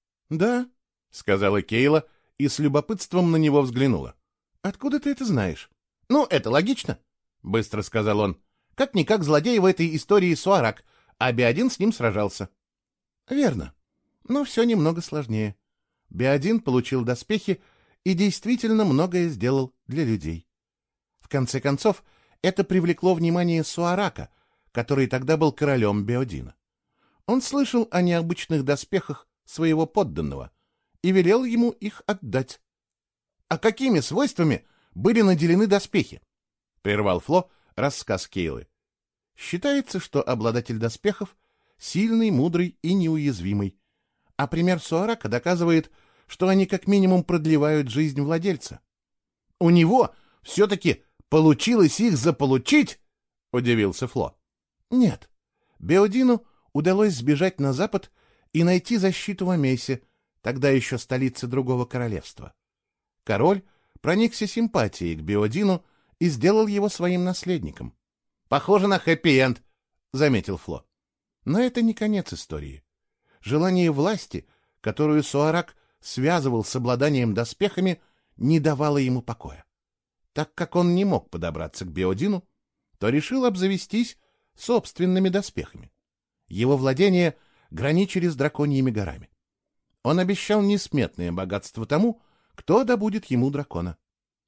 Да, сказала Кейла и с любопытством на него взглянула. Откуда ты это знаешь? Ну, это логично, быстро сказал он. Как-никак злодей в этой истории Суарак, а Беодин с ним сражался. Верно, но все немного сложнее. Беодин получил доспехи и действительно многое сделал для людей. В конце концов, это привлекло внимание Суарака, который тогда был королем Беодина. Он слышал о необычных доспехах своего подданного и велел ему их отдать. — А какими свойствами были наделены доспехи? — прервал Фло рассказ Кейлы. Считается, что обладатель доспехов сильный, мудрый и неуязвимый, а пример Суарака доказывает, что они как минимум продлевают жизнь владельца. — У него все-таки получилось их заполучить? — удивился Фло. — Нет. Беодину удалось сбежать на запад и найти защиту в Амейсе, тогда еще столице другого королевства. Король проникся симпатией к Беодину и сделал его своим наследником. — Похоже на хэппи-энд, — заметил Фло. Но это не конец истории. Желание власти, которую Суарак связывал с обладанием доспехами, не давало ему покоя. Так как он не мог подобраться к Беодину, то решил обзавестись собственными доспехами. Его владения граничили с драконьими горами. Он обещал несметное богатство тому, кто добудет ему дракона.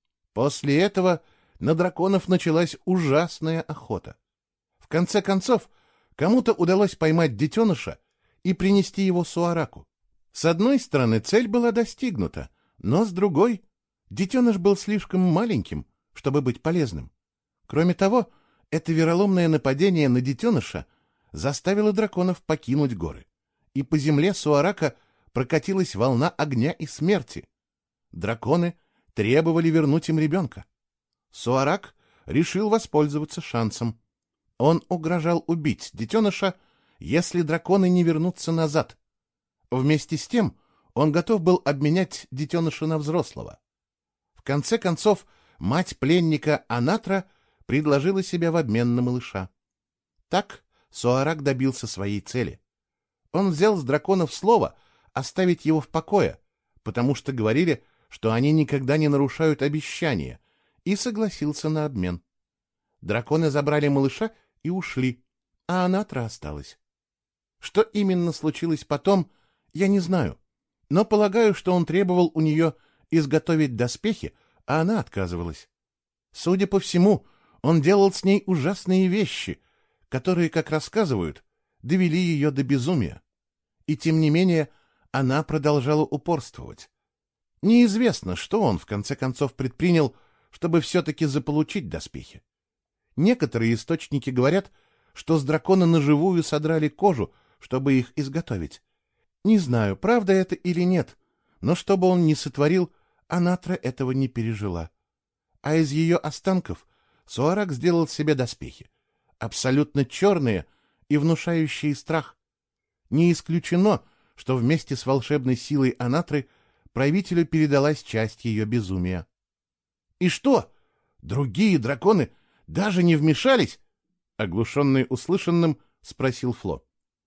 После этого на драконов началась ужасная охота. В конце концов, кому-то удалось поймать детеныша и принести его Суараку. С одной стороны, цель была достигнута, но с другой, детеныш был слишком маленьким, чтобы быть полезным. Кроме того, это вероломное нападение на детеныша заставило драконов покинуть горы, и по земле Суарака прокатилась волна огня и смерти. Драконы требовали вернуть им ребенка. Суарак решил воспользоваться шансом. Он угрожал убить детеныша, если драконы не вернутся назад. Вместе с тем он готов был обменять детеныша на взрослого. В конце концов, мать пленника Анатра предложила себя в обмен на малыша. Так Суарак добился своей цели. Он взял с драконов слово оставить его в покое, потому что говорили, что они никогда не нарушают обещания, и согласился на обмен. Драконы забрали малыша и ушли, а Анатра осталась. Что именно случилось потом, я не знаю, но полагаю, что он требовал у нее изготовить доспехи, а она отказывалась. Судя по всему, он делал с ней ужасные вещи, которые, как рассказывают, довели ее до безумия. И тем не менее она продолжала упорствовать. Неизвестно, что он в конце концов предпринял, чтобы все-таки заполучить доспехи. Некоторые источники говорят, что с дракона наживую содрали кожу, чтобы их изготовить. Не знаю, правда это или нет, но что бы он ни сотворил, Анатра этого не пережила. А из ее останков Суарак сделал себе доспехи, абсолютно черные и внушающие страх. Не исключено, что вместе с волшебной силой Анатры правителю передалась часть ее безумия. — И что, другие драконы даже не вмешались? — оглушенный услышанным, спросил Фло.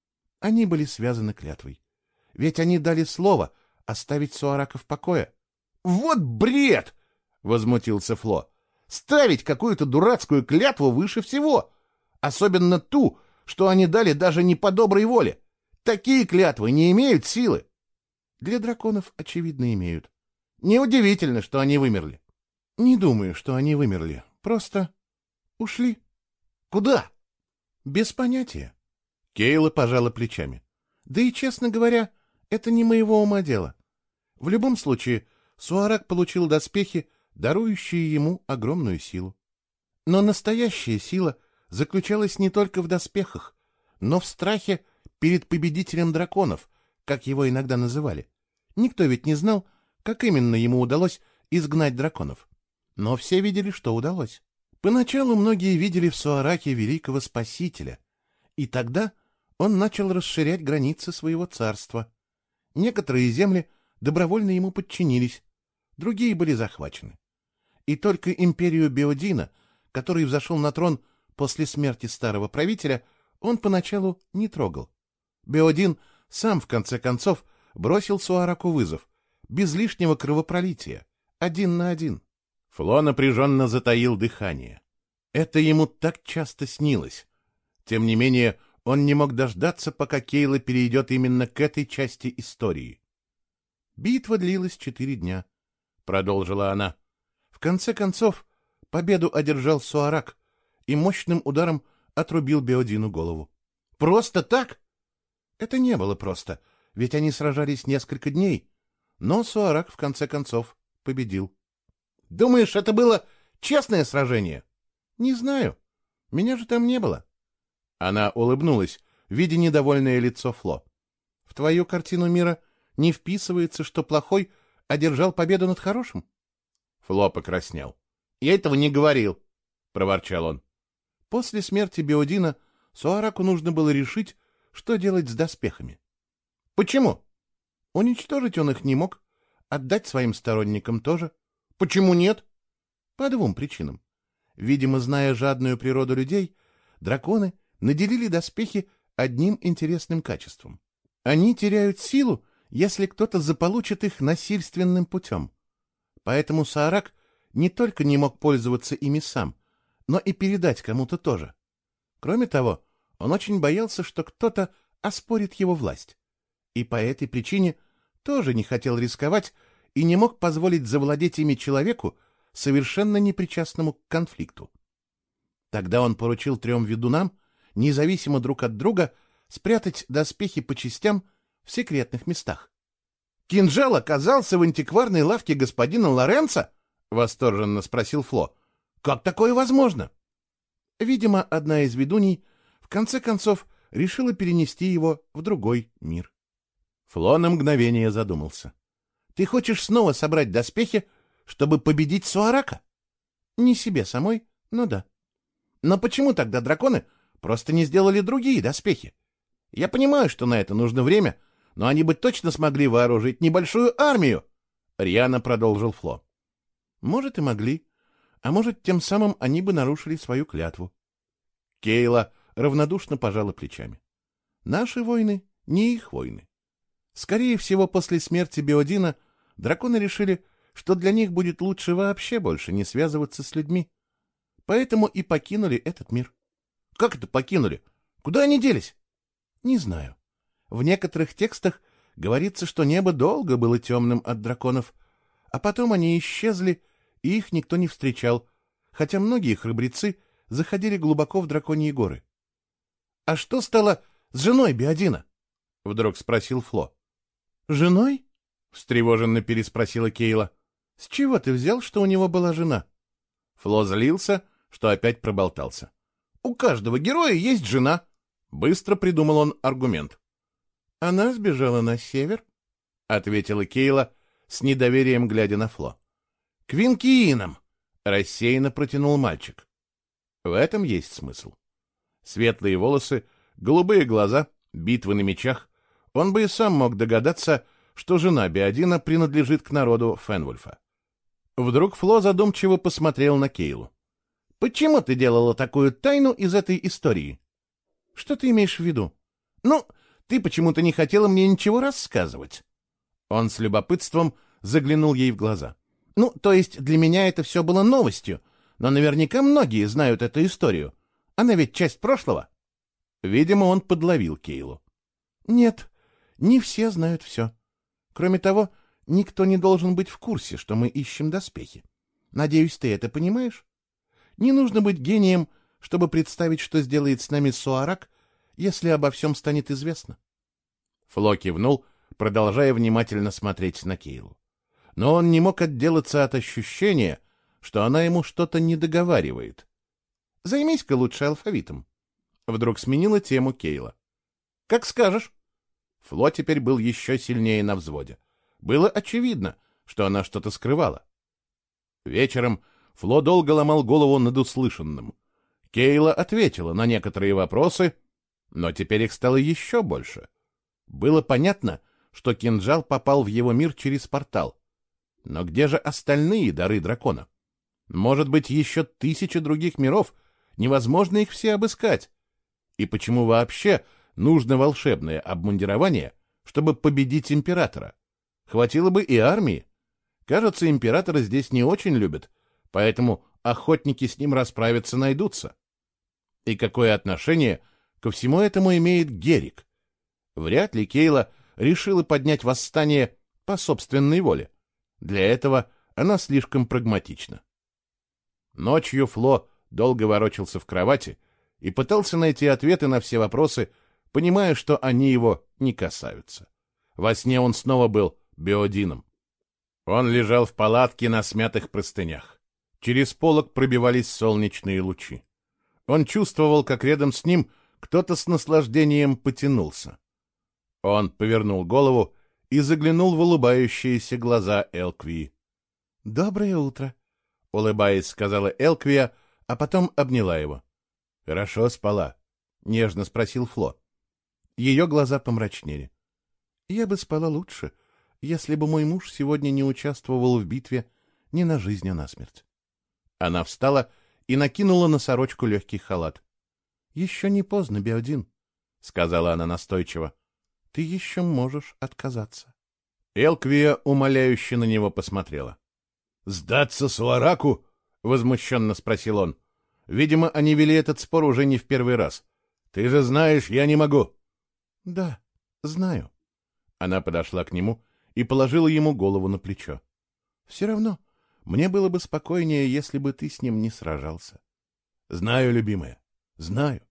Они были связаны клятвой. Ведь они дали слово оставить Суарака в покое. — Вот бред! — возмутился Фло. — Ставить какую-то дурацкую клятву выше всего! Особенно ту, что они дали даже не по доброй воле. Такие клятвы не имеют силы. Для драконов, очевидно, имеют. Неудивительно, что они вымерли. Не думаю, что они вымерли. Просто ушли. Куда? Без понятия. Кейла пожала плечами. Да и, честно говоря, это не моего ума дело. В любом случае, Суарак получил доспехи, дарующие ему огромную силу. Но настоящая сила заключалась не только в доспехах, но в страхе перед победителем драконов, как его иногда называли. Никто ведь не знал, как именно ему удалось изгнать драконов. Но все видели, что удалось. Поначалу многие видели в Суараке великого спасителя, и тогда он начал расширять границы своего царства. Некоторые земли добровольно ему подчинились, другие были захвачены. и только империю Беодина, который взошел на трон после смерти старого правителя, он поначалу не трогал. Беодин сам, в конце концов, бросил Суараку вызов, без лишнего кровопролития, 1 на 1. Фло напряженно затаил дыхание. Это ему так часто снилось. Тем не менее, он не мог дождаться, пока Кейла перейдет именно к этой части истории. «Битва длилась 4 дня», — продолжила она. «В конце концов, победу одержал Суарак и мощным ударом отрубил Беодину голову». «Просто так?» «Это не было просто, ведь они сражались несколько дней, но Суарак в конце концов победил». «Думаешь, это было честное сражение?» «Не знаю. Меня же там не было». Она улыбнулась, видя недовольное лицо Фло. «В твою картину мира не вписывается, что плохой одержал победу над хорошим?» Фло покраснел. «Я этого не говорил», — проворчал он. После смерти Беодина Суараку нужно было решить, что делать с доспехами. «Почему?» «Уничтожить он их не мог, отдать своим сторонникам тоже». «Почему нет?» «По 2 причинам. Видимо, зная жадную природу людей, драконы наделили доспехи одним интересным качеством. Они теряют силу, если кто-то заполучит их насильственным путем. Поэтому Суарак не только не мог пользоваться ими сам, но и передать кому-то тоже. Кроме того, он очень боялся, что кто-то оспорит его власть. И по этой причине тоже не хотел рисковать и не мог позволить завладеть ими человеку, совершенно непричастному к конфликту. Тогда он поручил 3 ведунам, независимо друг от друга, спрятать доспехи по частям в секретных местах. «Кинжал оказался в антикварной лавке господина Лоренцо?» — восторженно спросил Фло. «Как такое возможно?» Видимо, одна из ведуней в конце концов решила перенести его в другой мир. Фло на мгновение задумался. «Ты хочешь снова собрать доспехи, чтобы победить Суарака?» «Не себе самой, но да». «Но почему тогда драконы просто не сделали другие доспехи? Я понимаю, что на это нужно время, но они бы точно смогли вооружить небольшую армию», — рьяно продолжил Фло. «Может, и могли, а может, тем самым они бы нарушили свою клятву». Кейла равнодушно пожала плечами. «Наши войны не их войны. Скорее всего, после смерти Беодина драконы решили, что для них будет лучше вообще больше не связываться с людьми. Поэтому и покинули этот мир». «Как это покинули? Куда они делись?» «Не знаю. В некоторых текстах говорится, что небо долго было темным от драконов, а потом они исчезли, и их никто не встречал, хотя многие храбрецы заходили глубоко в драконьи горы». «А что стало с женой Беодина?» — вдруг спросил Фло. «Женой?» — встревоженно переспросила Кейла. «С чего ты взял, что у него была жена?» Фло злился, что опять проболтался. «У каждого героя есть жена», — быстро придумал он аргумент. «Она сбежала на север», — ответила Кейла, с недоверием глядя на Фло. «К Винкиинам», — рассеянно протянул мальчик. В этом есть смысл. Светлые волосы, голубые глаза, битвы на мечах. Он бы и сам мог догадаться, что жена Беодина принадлежит к народу Фенвульфа. Вдруг Фло задумчиво посмотрел на Кейлу. «Почему ты делала такую тайну из этой истории?» «Что ты имеешь в виду?» «Ну, ты почему-то не хотела мне ничего рассказывать». Он с любопытством заглянул ей в глаза. «Ну, то есть для меня это все было новостью, но наверняка многие знают эту историю. Она ведь часть прошлого». Видимо, он подловил Кейлу. «Нет, не все знают все. Кроме того, никто не должен быть в курсе, что мы ищем доспехи. Надеюсь, ты это понимаешь? Не нужно быть гением, чтобы представить, что сделает с нами Суарак, если обо всем станет известно». Фло кивнул, продолжая внимательно смотреть на Кейлу. Но он не мог отделаться от ощущения, что она ему что-то не договаривает. «Займись-ка лучше алфавитом». Вдруг сменила тему Кейла. «Как скажешь». Фло теперь был еще сильнее на взводе. Было очевидно, что она что-то скрывала. Вечером Фло долго ломал голову над услышанным. Кейла ответила на некоторые вопросы, но теперь их стало еще больше. Было понятно, что кинжал попал в его мир через портал. Но где же остальные дары дракона? Может быть, еще 1000 других миров, невозможно их все обыскать. И почему вообще нужно волшебное обмундирование, чтобы победить императора? Хватило бы и армии. Кажется, императора здесь не очень любят, поэтому охотники с ним расправиться найдутся. И какое отношение ко всему этому имеет Герик? Вряд ли Кейла решила поднять восстание по собственной воле. Для этого она слишком прагматична. Ночью Фло долго ворочался в кровати и пытался найти ответы на все вопросы, понимая, что они его не касаются. Во сне он снова был Беодином. Он лежал в палатке на смятых простынях. Через полог пробивались солнечные лучи. Он чувствовал, как рядом с ним кто-то с наслаждением потянулся. Он повернул голову и заглянул в улыбающиеся глаза Элквии. — Доброе утро, — улыбаясь, сказала Элквия, а потом обняла его. — Хорошо спала? — нежно спросил Фло. Ее глаза помрачнели. — Я бы спала лучше, если бы мой муж сегодня не участвовал в битве ни на жизнь, а на смерть. Она встала и накинула на сорочку легкий халат. — Еще не поздно, Беодин, — сказала она настойчиво. — Ты еще можешь отказаться. Элквия умоляюще на него посмотрела. — Сдаться Суараку? — возмущенно спросил он. Видимо, они вели этот спор уже не в первый раз. — Ты же знаешь, я не могу. — Да, знаю. Она подошла к нему и положила ему голову на плечо. — Все равно, мне было бы спокойнее, если бы ты с ним не сражался. — Знаю, любимая, знаю.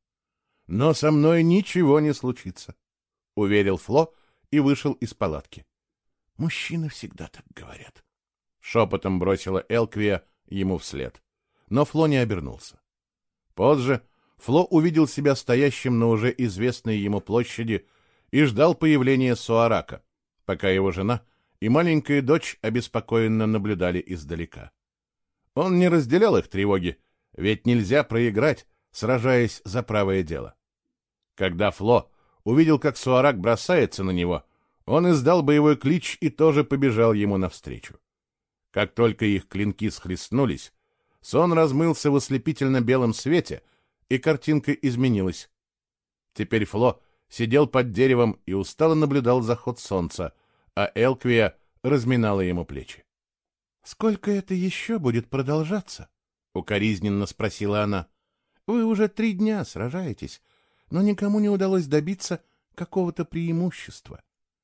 Но со мной ничего не случится, — уверил Фло и вышел из палатки. — Мужчины всегда так говорят. Шепотом бросила Элквия ему вслед. Но Фло не обернулся. Позже Фло увидел себя стоящим на уже известной ему площади и ждал появления Суарака, пока его жена и маленькая дочь обеспокоенно наблюдали издалека. Он не разделял их тревоги, ведь нельзя проиграть, сражаясь за правое дело. Когда Фло увидел, как Суарак бросается на него, он издал боевой клич и тоже побежал ему навстречу. Как только их клинки схлестнулись, сон размылся в ослепительно белом свете, и картинка изменилась. Теперь Фло сидел под деревом и устало наблюдал заход солнца, а Элквия разминала ему плечи. — Сколько это еще будет продолжаться? — укоризненно спросила она. — Вы уже 3 дня сражаетесь, но никому не удалось добиться какого-то преимущества.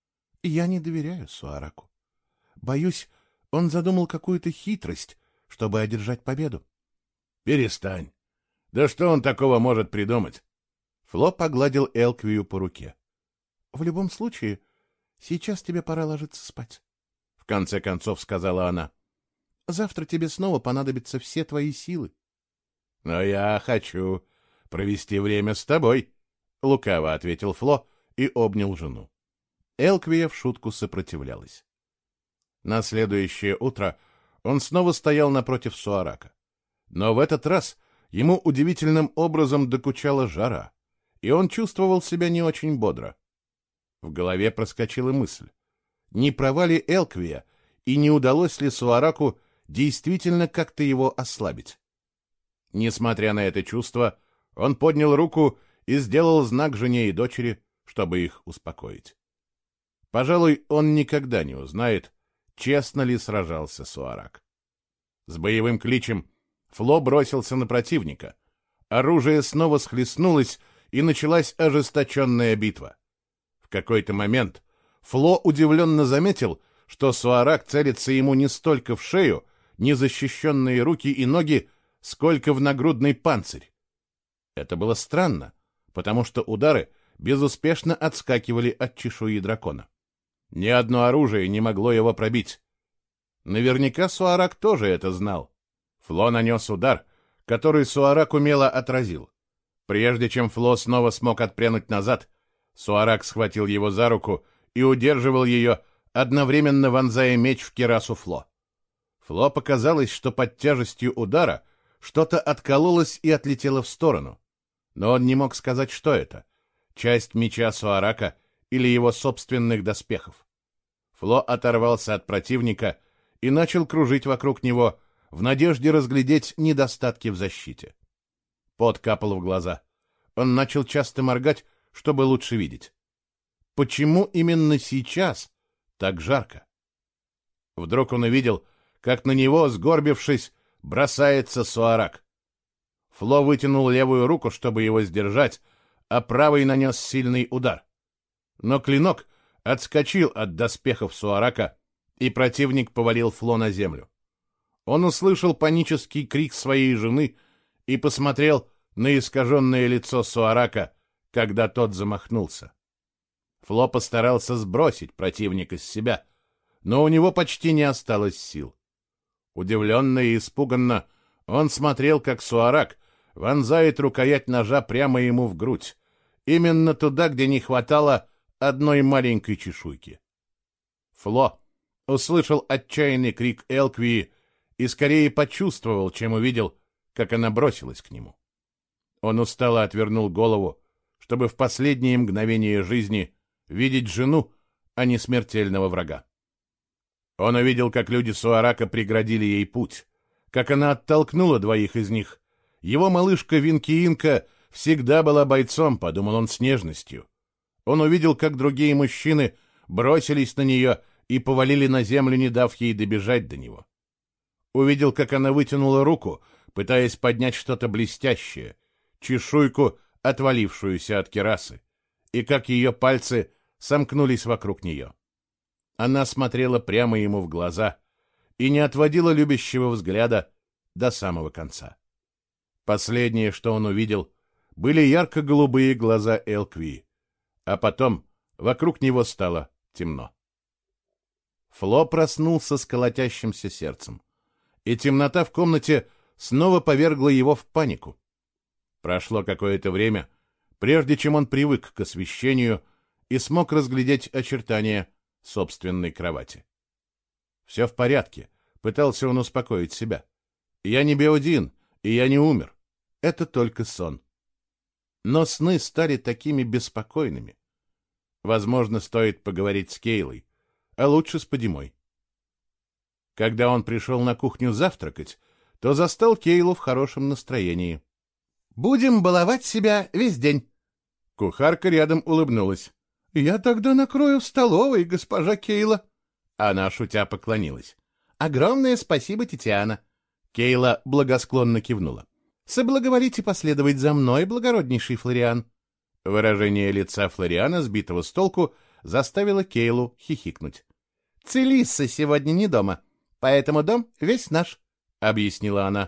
Я не доверяю Суараку. Боюсь, он задумал какую-то хитрость, чтобы одержать победу. — Перестань. Да что он такого может придумать? Фло погладил Элквию по руке. — В любом случае, сейчас тебе пора ложиться спать, — в конце концов сказала она. — Завтра тебе снова понадобятся все твои силы. — Но я хочу провести время с тобой, — лукаво ответил Фло и обнял жену. Элквия в шутку сопротивлялась. На следующее утро он снова стоял напротив Суарака. Но в этот раз ему удивительным образом докучала жара, и он чувствовал себя не очень бодро. В голове проскочила мысль, не права ли Элквия, и не удалось ли Суараку действительно как-то его ослабить. Несмотря на это чувство, он поднял руку и сделал знак жене и дочери, чтобы их успокоить. Пожалуй, он никогда не узнает, честно ли сражался Суарак. С боевым кличем Фло бросился на противника. Оружие снова схлестнулось, и началась ожесточенная битва. В какой-то момент Фло удивленно заметил, что Суарак целится ему не столько в шею, незащищенные руки и ноги, сколько в нагрудный панцирь. Это было странно, потому что удары безуспешно отскакивали от чешуи дракона. Ни одно оружие не могло его пробить. Наверняка Суарак тоже это знал. Фло нанес удар, который Суарак умело отразил. Прежде чем Фло снова смог отпрянуть назад, Суарак схватил его за руку и удерживал ее, одновременно вонзая меч в кирасу Фло. Фло показалось, что под тяжестью удара что-то откололось и отлетело в сторону. Но он не мог сказать, что это — часть меча Суарака или его собственных доспехов. Фло оторвался от противника и начал кружить вокруг него, в надежде разглядеть недостатки в защите. Пот капал в глаза. Он начал часто моргать, чтобы лучше видеть. Почему именно сейчас так жарко? Вдруг он увидел, как на него, сгорбившись, бросается Суарак. Фло вытянул левую руку, чтобы его сдержать, а правый нанес сильный удар. Но клинок отскочил от доспехов Суарака, и противник повалил Фло на землю. Он услышал панический крик своей жены и посмотрел на искаженное лицо Суарака, когда тот замахнулся. Фло постарался сбросить противника с себя, но у него почти не осталось сил. Удивленно и испуганно он смотрел, как Суарак вонзает рукоять ножа прямо ему в грудь, именно туда, где не хватало одной маленькой чешуйки. Фло услышал отчаянный крик Элквии и скорее почувствовал, чем увидел, как она бросилась к нему. Он устало отвернул голову, чтобы в последние мгновения жизни видеть жену, а не смертельного врага. Он увидел, как люди Суарака преградили ей путь, как она оттолкнула двоих из них. Его малышка Винкиинка всегда была бойцом, подумал он с нежностью. Он увидел, как другие мужчины бросились на нее и повалили на землю, не дав ей добежать до него. Увидел, как она вытянула руку, пытаясь поднять что-то блестящее, чешуйку, отвалившуюся от кирасы, и как ее пальцы сомкнулись вокруг нее. Она смотрела прямо ему в глаза и не отводила любящего взгляда до самого конца. Последнее, что он увидел, были ярко-голубые глаза Элквии, а потом вокруг него стало темно. Фло проснулся с колотящимся сердцем, и темнота в комнате снова повергла его в панику. Прошло какое-то время, прежде чем он привык к освещению и смог разглядеть очертания собственной кровати. «Все в порядке», — пытался он успокоить себя. «Я не Беодин, и я не умер. Это только сон». Но сны стали такими беспокойными. Возможно, стоит поговорить с Кейлой, а лучше с Падимой. Когда он пришел на кухню завтракать, то застал Кейлу в хорошем настроении. «Будем баловать себя весь день». Кухарка рядом улыбнулась. «Я тогда накрою в столовой, госпожа Кейла». Она, шутя, поклонилась. «Огромное спасибо, Титиана». Кейла благосклонно кивнула. «Соблаговолите последовать за мной, благороднейший Флориан». Выражение лица Флориана, сбитого с толку, заставило Кейлу хихикнуть. «Целисса сегодня не дома, поэтому дом весь наш», — объяснила она.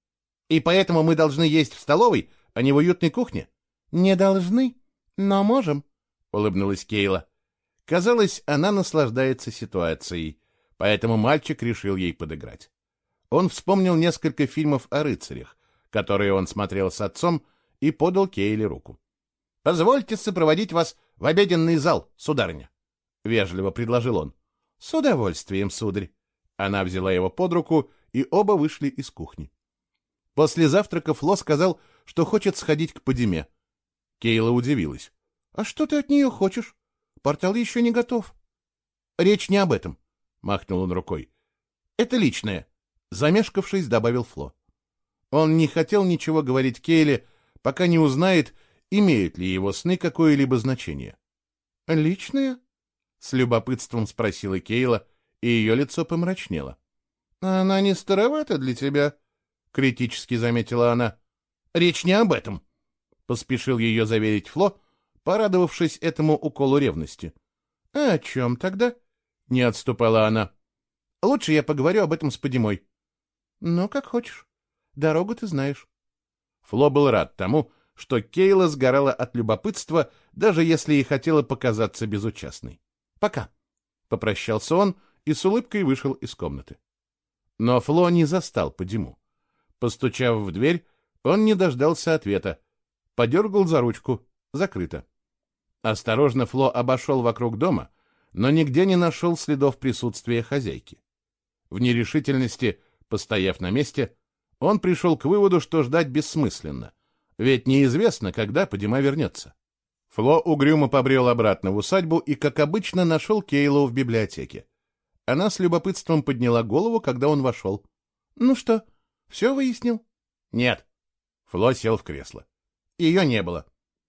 «И поэтому мы должны есть в столовой, а не в уютной кухне?» «Не должны, но можем», — улыбнулась Кейла. Казалось, она наслаждается ситуацией, поэтому мальчик решил ей подыграть. Он вспомнил несколько фильмов о рыцарях, которые он смотрел с отцом, и подал Кейле руку. «Позвольте сопроводить вас в обеденный зал, сударыня», — вежливо предложил он. «С удовольствием, сударь». Она взяла его под руку, и оба вышли из кухни. После завтрака Фло сказал, что хочет сходить к Падиме. Кейла удивилась. «А что ты от нее хочешь? Портал еще не готов». «Речь не об этом», — махнул он рукой. «Это личное», — замешкавшись, добавил Фло. Он не хотел ничего говорить Кейле, пока не узнает, имеют ли его сны какое-либо значение. «Личное?» — с любопытством спросила Кейла, и ее лицо помрачнело. «Она не старовата для тебя?» — критически заметила она. «Речь не об этом», — поспешил ее заверить Фло, порадовавшись этому уколу ревности. «А о чем тогда?» — не отступала она. «Лучше я поговорю об этом с Падимой». «Ну, как хочешь. Дорогу ты знаешь». Фло был рад тому, что Кейла сгорала от любопытства, даже если и хотела показаться безучастной. «Пока», — попрощался он и с улыбкой вышел из комнаты. Но Фло не застал Падиму. Постучав в дверь, он не дождался ответа. Подергал за ручку. Закрыто. Осторожно Фло обошел вокруг дома, но нигде не нашел следов присутствия хозяйки. В нерешительности, постояв на месте, он пришел к выводу, что ждать бессмысленно, ведь неизвестно, когда Падима вернется. Фло угрюмо побрел обратно в усадьбу и, как обычно, нашел Кейлу в библиотеке. Она с любопытством подняла голову, когда он вошел. Ну что, все выяснил? Нет. Фло сел в кресло. Ее не было.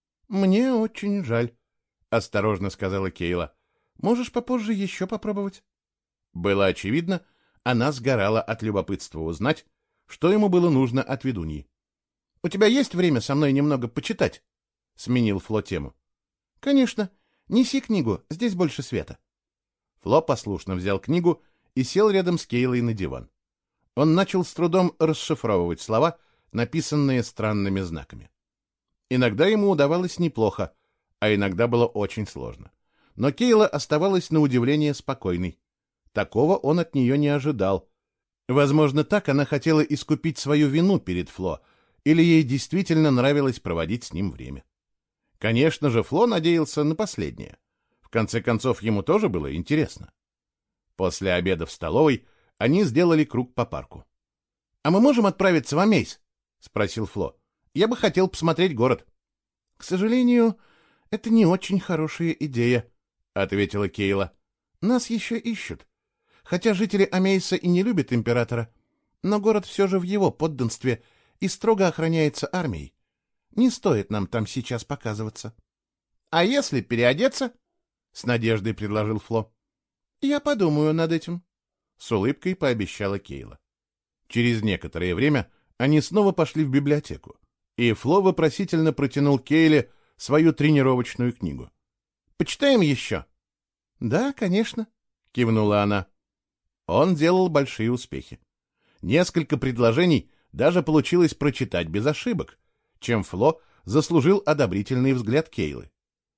Мне очень жаль, осторожно сказала Кейла. Можешь попозже еще попробовать? Было очевидно, она сгорала от любопытства узнать, что ему было нужно от ведуньи. — У тебя есть время со мной немного почитать? — сменил Фло тему. — Конечно. Неси книгу, здесь больше света. Фло послушно взял книгу и сел рядом с Кейлой на диван. Он начал с трудом расшифровывать слова, написанные странными знаками. Иногда ему удавалось неплохо, а иногда было очень сложно. Но Кейла оставалась на удивление спокойной. Такого он от нее не ожидал. Возможно, так она хотела искупить свою вину перед Фло, или ей действительно нравилось проводить с ним время. Конечно же, Фло надеялся на последнее. В конце концов, ему тоже было интересно. После обеда в столовой они сделали круг по парку. — А мы можем отправиться в Амейс? — спросил Фло. — Я бы хотел посмотреть город. — К сожалению, это не очень хорошая идея, — ответила Кейла. — Нас еще ищут. Хотя жители Амейса и не любят императора, но город все же в его подданстве и строго охраняется армией. Не стоит нам там сейчас показываться. — А если переодеться? — с надеждой предложил Фло. — Я подумаю над этим, — с улыбкой пообещала Кейла. Через некоторое время они снова пошли в библиотеку, и Фло вопросительно протянул Кейле свою тренировочную книгу. — Почитаем еще? — Да, конечно, — кивнула она. Он делал большие успехи. Несколько предложений даже получилось прочитать без ошибок, чем Фло заслужил одобрительный взгляд Кейлы.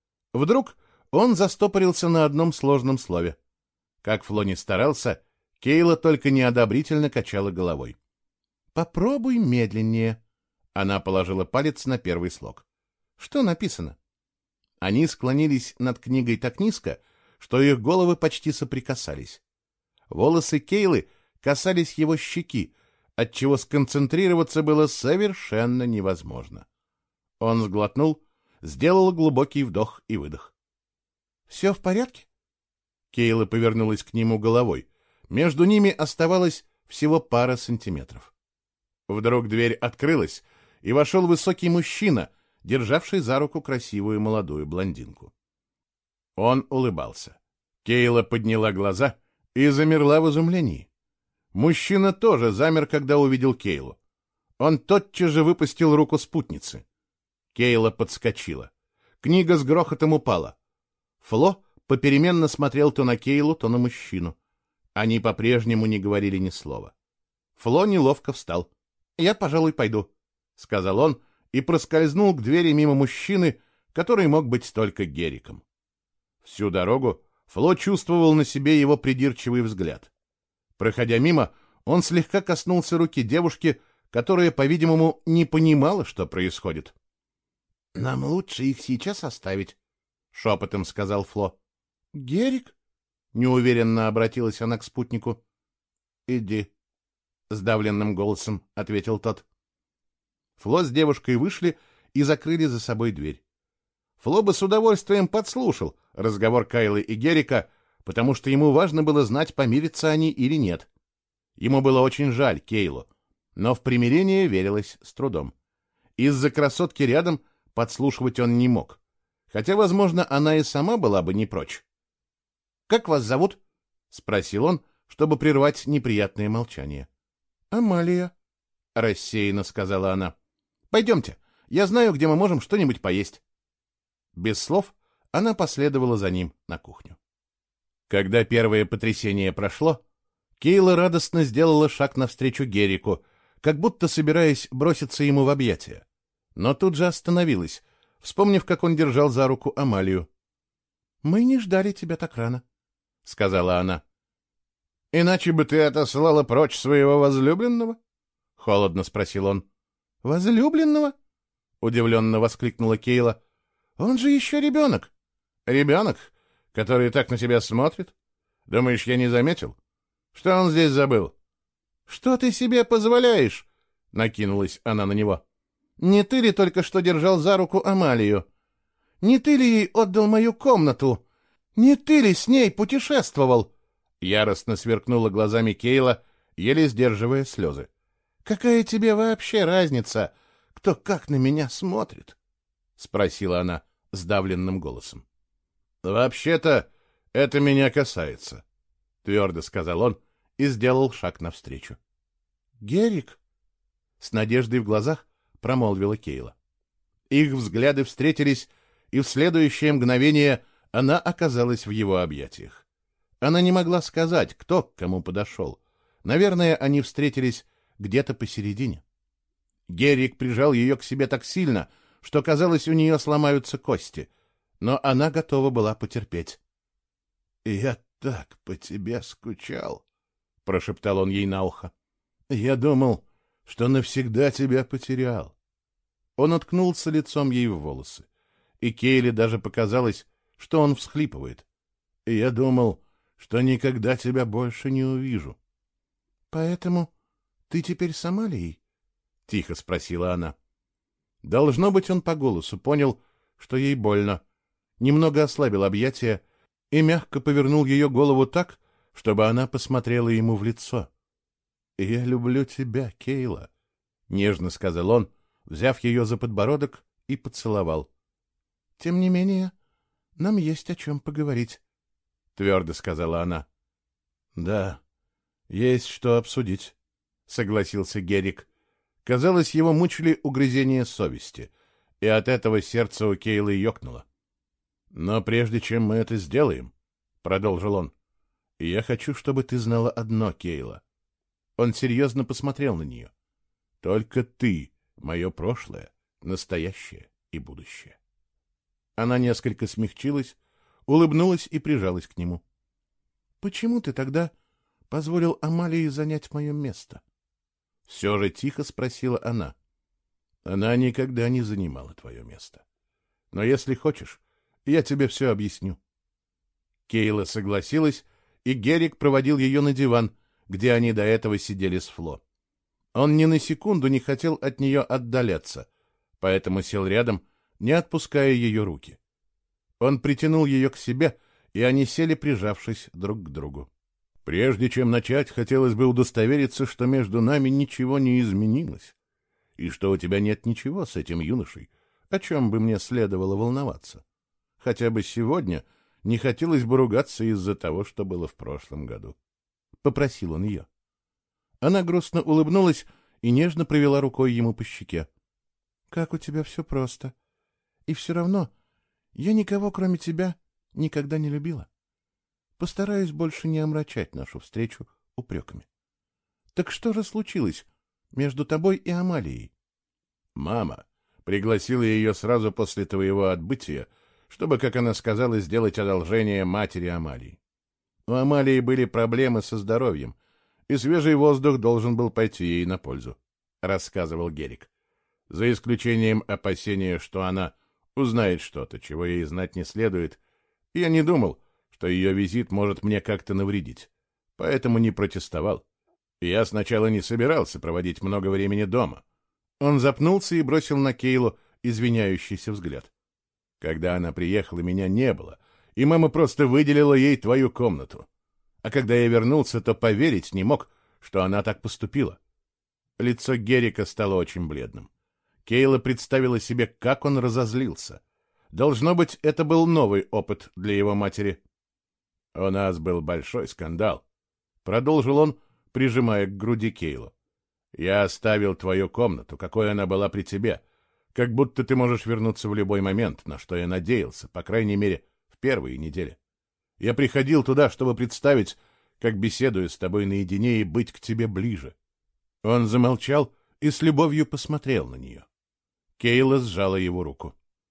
Вдруг он застопорился на одном сложном слове. Как Фло ни старался, Кейла только неодобрительно качала головой. «Попробуй медленнее». Она положила палец на первый слог. «Что написано?» Они склонились над книгой так низко, что их головы почти соприкасались. Волосы Кейлы касались его щеки, отчего сконцентрироваться было совершенно невозможно. Он сглотнул, сделал глубокий вдох и выдох. — Все в порядке? Кейла повернулась к нему головой. Между ними оставалось всего пара сантиметров. Вдруг дверь открылась, и вошел высокий мужчина, державший за руку красивую молодую блондинку. Он улыбался. Кейла подняла глаза и замерла в изумлении. Мужчина тоже замер, когда увидел Кейлу. Он тотчас же выпустил руку спутницы. Кейла подскочила. Книга с грохотом упала. Фло попеременно смотрел то на Кейлу, то на мужчину. Они по-прежнему не говорили ни слова. Фло неловко встал. — Я, пожалуй, пойду, — сказал он и проскользнул к двери мимо мужчины, который мог быть только Гериком. Всю дорогу Фло чувствовал на себе его придирчивый взгляд. Проходя мимо, он слегка коснулся руки девушки, которая, по-видимому, не понимала, что происходит. — Нам лучше их сейчас оставить, — шепотом сказал Фло. — Герик? — неуверенно обратилась она к спутнику. — Иди, — сдавленным голосом ответил тот. Фло с девушкой вышли и закрыли за собой дверь. Фло бы с удовольствием подслушал разговор Кайлы и Герика, потому что ему важно было знать, помирятся они или нет. Ему было очень жаль Кейлу, но в примирение верилось с трудом. Из-за красотки рядом подслушивать он не мог, хотя, возможно, она и сама была бы не прочь. — Как вас зовут? — спросил он, чтобы прервать неприятное молчание. — Амалия, — рассеянно сказала она. — Пойдемте, я знаю, где мы можем что-нибудь поесть. Без слов она последовала за ним на кухню. Когда первое потрясение прошло, Кейла радостно сделала шаг навстречу Герику, как будто собираясь броситься ему в объятия. Но тут же остановилась, вспомнив, как он держал за руку Амалию. — Мы не ждали тебя так рано, — сказала она. — Иначе бы ты отослала прочь своего возлюбленного? — холодно спросил он. — Возлюбленного? — удивленно воскликнула Кейла. — Он же еще ребенок. — Ребенок, который так на тебя смотрит? Думаешь, я не заметил? Что он здесь забыл? — Что ты себе позволяешь? — накинулась она на него. — Не ты ли только что держал за руку Амалию? Не ты ли ей отдал мою комнату? Не ты ли с ней путешествовал? Яростно сверкнула глазами Кейла еле сдерживая слезы. «Какая тебе вообще разница, кто как на меня смотрит?» — спросила она сдавленным голосом. «Вообще-то это меня касается», — твердо сказал он и сделал шаг навстречу. «Герик?» — с надеждой в глазах промолвила Кейла. Их взгляды встретились, и в следующее мгновение она оказалась в его объятиях. Она не могла сказать, кто к кому подошел. Наверное, они встретились где-то посередине. Герик прижал ее к себе так сильно, что, казалось, у нее сломаются кости, но она готова была потерпеть. «Я так по тебе скучал», — прошептал он ей на ухо. «Я думал, что навсегда тебя потерял». Он уткнулся лицом ей в волосы, и Кейле даже показалось, что он всхлипывает. «Я думал, что никогда тебя больше не увижу». «Поэтому ты теперь с Амалией?» — тихо спросила она. Должно быть, он по голосу понял, что ей больно, немного ослабил объятия и мягко повернул ее голову так, чтобы она посмотрела ему в лицо. «Я люблю тебя, Кейла», — нежно сказал он, взяв ее за подбородок и поцеловал. «Тем не менее, нам есть о чем поговорить», — твердо сказала она. «Да, есть что обсудить», — согласился Герик. Казалось, его мучили угрызения совести, и от этого сердце у Кейлы ёкнуло. «Но прежде чем мы это сделаем», — продолжил он, — «я хочу, чтобы ты знала одно, Кейла». Он серьезно посмотрел на нее. «Только ты — мое прошлое, настоящее и будущее». Она несколько смягчилась, улыбнулась и прижалась к нему. «Почему ты тогда позволил Амалии занять мое место?» Все же тихо спросила она. «Она никогда не занимала твое место. Но если хочешь, я тебе все объясню». Кейла согласилась, и Герик проводил ее на диван, где они до этого сидели с Фло. Он ни на секунду не хотел от нее отдаляться, поэтому сел рядом, не отпуская ее руки. Он притянул ее к себе, и они сели, прижавшись друг к другу. «Прежде чем начать, хотелось бы удостовериться, что между нами ничего не изменилось, и что у тебя нет ничего с этим юношей, о чем бы мне следовало волноваться. Хотя бы сегодня не хотелось бы ругаться из-за того, что было в прошлом году», — попросил он ее. Она грустно улыбнулась и нежно провела рукой ему по щеке. «Как у тебя все просто. И все равно я никого, кроме тебя, никогда не любила. Постараюсь больше не омрачать нашу встречу упреками. Так что же случилось между тобой и Амалией?» «Мама пригласила ее сразу после твоего отбытия, чтобы, как она сказала, сделать одолжение матери Амалии. У Амалии были проблемы со здоровьем, и свежий воздух должен был пойти ей на пользу», — рассказывал Герик. «За исключением опасения, что она узнает что-то, чего ей знать не следует, я не думал, что ее визит может мне как-то навредить, поэтому не протестовал. Я сначала не собирался проводить много времени дома». Он запнулся и бросил на Кейлу извиняющийся взгляд. «Когда она приехала, меня не было, и мама просто выделила ей твою комнату. А когда я вернулся, то поверить не мог, что она так поступила». Лицо Герика стало очень бледным. Кейла представила себе, как он разозлился. Должно быть, это был новый опыт для его матери. «У нас был большой скандал», — продолжил он, прижимая к груди Кейлу. «Я оставил твою комнату, какой она была при тебе, как будто ты можешь вернуться в любой момент, на что я надеялся, по крайней мере, в первые недели. Я приходил туда, чтобы представить, как беседую с тобой наедине и быть к тебе ближе». Он замолчал и с любовью посмотрел на нее. Кейла сжала его руку.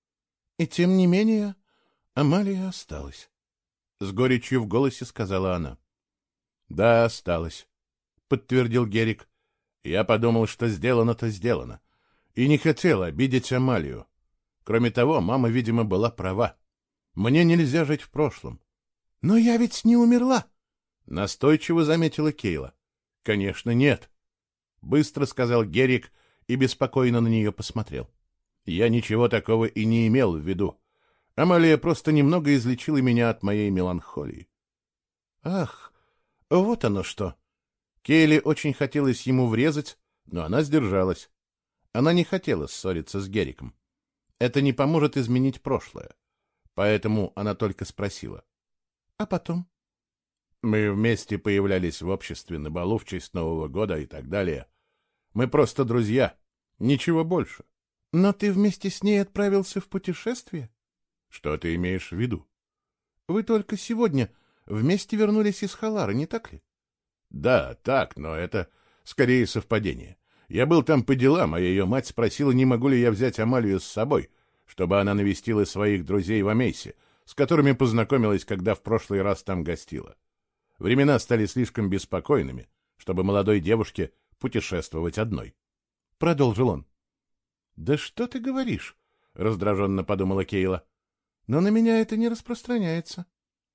«И тем не менее Амалия осталась», — с горечью в голосе сказала она. «Да, осталась», — подтвердил Герик. «Я подумал, что сделано-то сделано, и не хотел обидеть Амалию. Кроме того, мама, видимо, была права. Мне нельзя жить в прошлом». «Но я ведь не умерла», — настойчиво заметила Кейла. «Конечно, нет», — быстро сказал Герик и беспокойно на нее посмотрел. «Я ничего такого и не имел в виду. Амалия просто немного излечила меня от моей меланхолии». «Ах, вот оно что!» Кейли очень хотелось ему врезать, но она сдержалась. Она не хотела ссориться с Герриком. Это не поможет изменить прошлое. Поэтому она только спросила. — А потом? Мы вместе появлялись в обществе на балу в честь Нового года и так далее. Мы просто друзья. Ничего больше. — Но ты вместе с ней отправился в путешествие? — Что ты имеешь в виду? — Вы только сегодня вместе вернулись из Халары, не так ли? — Да, так, но это скорее совпадение. Я был там по делам, а ее мать спросила, не могу ли я взять Амалию с собой, чтобы она навестила своих друзей в Амейсе, с которыми познакомилась, когда в прошлый раз там гостила. Времена стали слишком беспокойными, чтобы молодой девушке путешествовать одной. Продолжил он. — Да что ты говоришь? — раздраженно подумала Кейла. — Но на меня это не распространяется.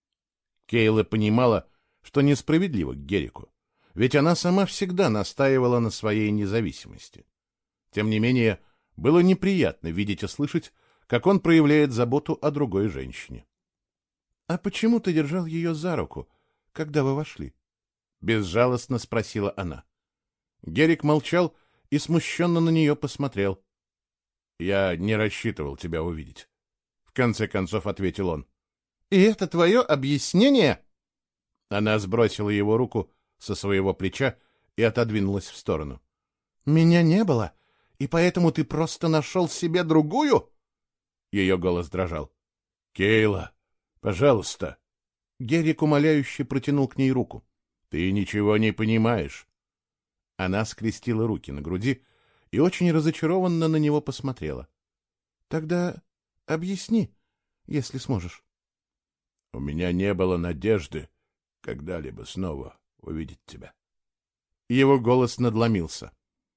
Кейла понимала, что несправедливо к Геррику, ведь она сама всегда настаивала на своей независимости. Тем не менее, было неприятно видеть и слышать, как он проявляет заботу о другой женщине. — А почему ты держал ее за руку, когда вы вошли? — безжалостно спросила она. Геррик молчал и смущенно на нее посмотрел. — Я не рассчитывал тебя увидеть. В конце концов ответил он. — И это твое объяснение? Она сбросила его руку со своего плеча и отодвинулась в сторону. — Меня не было, и поэтому ты просто нашел себе другую? Ее голос дрожал. — Кейла, пожалуйста. Геррик умоляюще протянул к ней руку. — Ты ничего не понимаешь. Она скрестила руки на груди и очень разочарованно на него посмотрела. — Тогда объясни, если сможешь. — У меня не было надежды когда-либо снова увидеть тебя. Его голос надломился.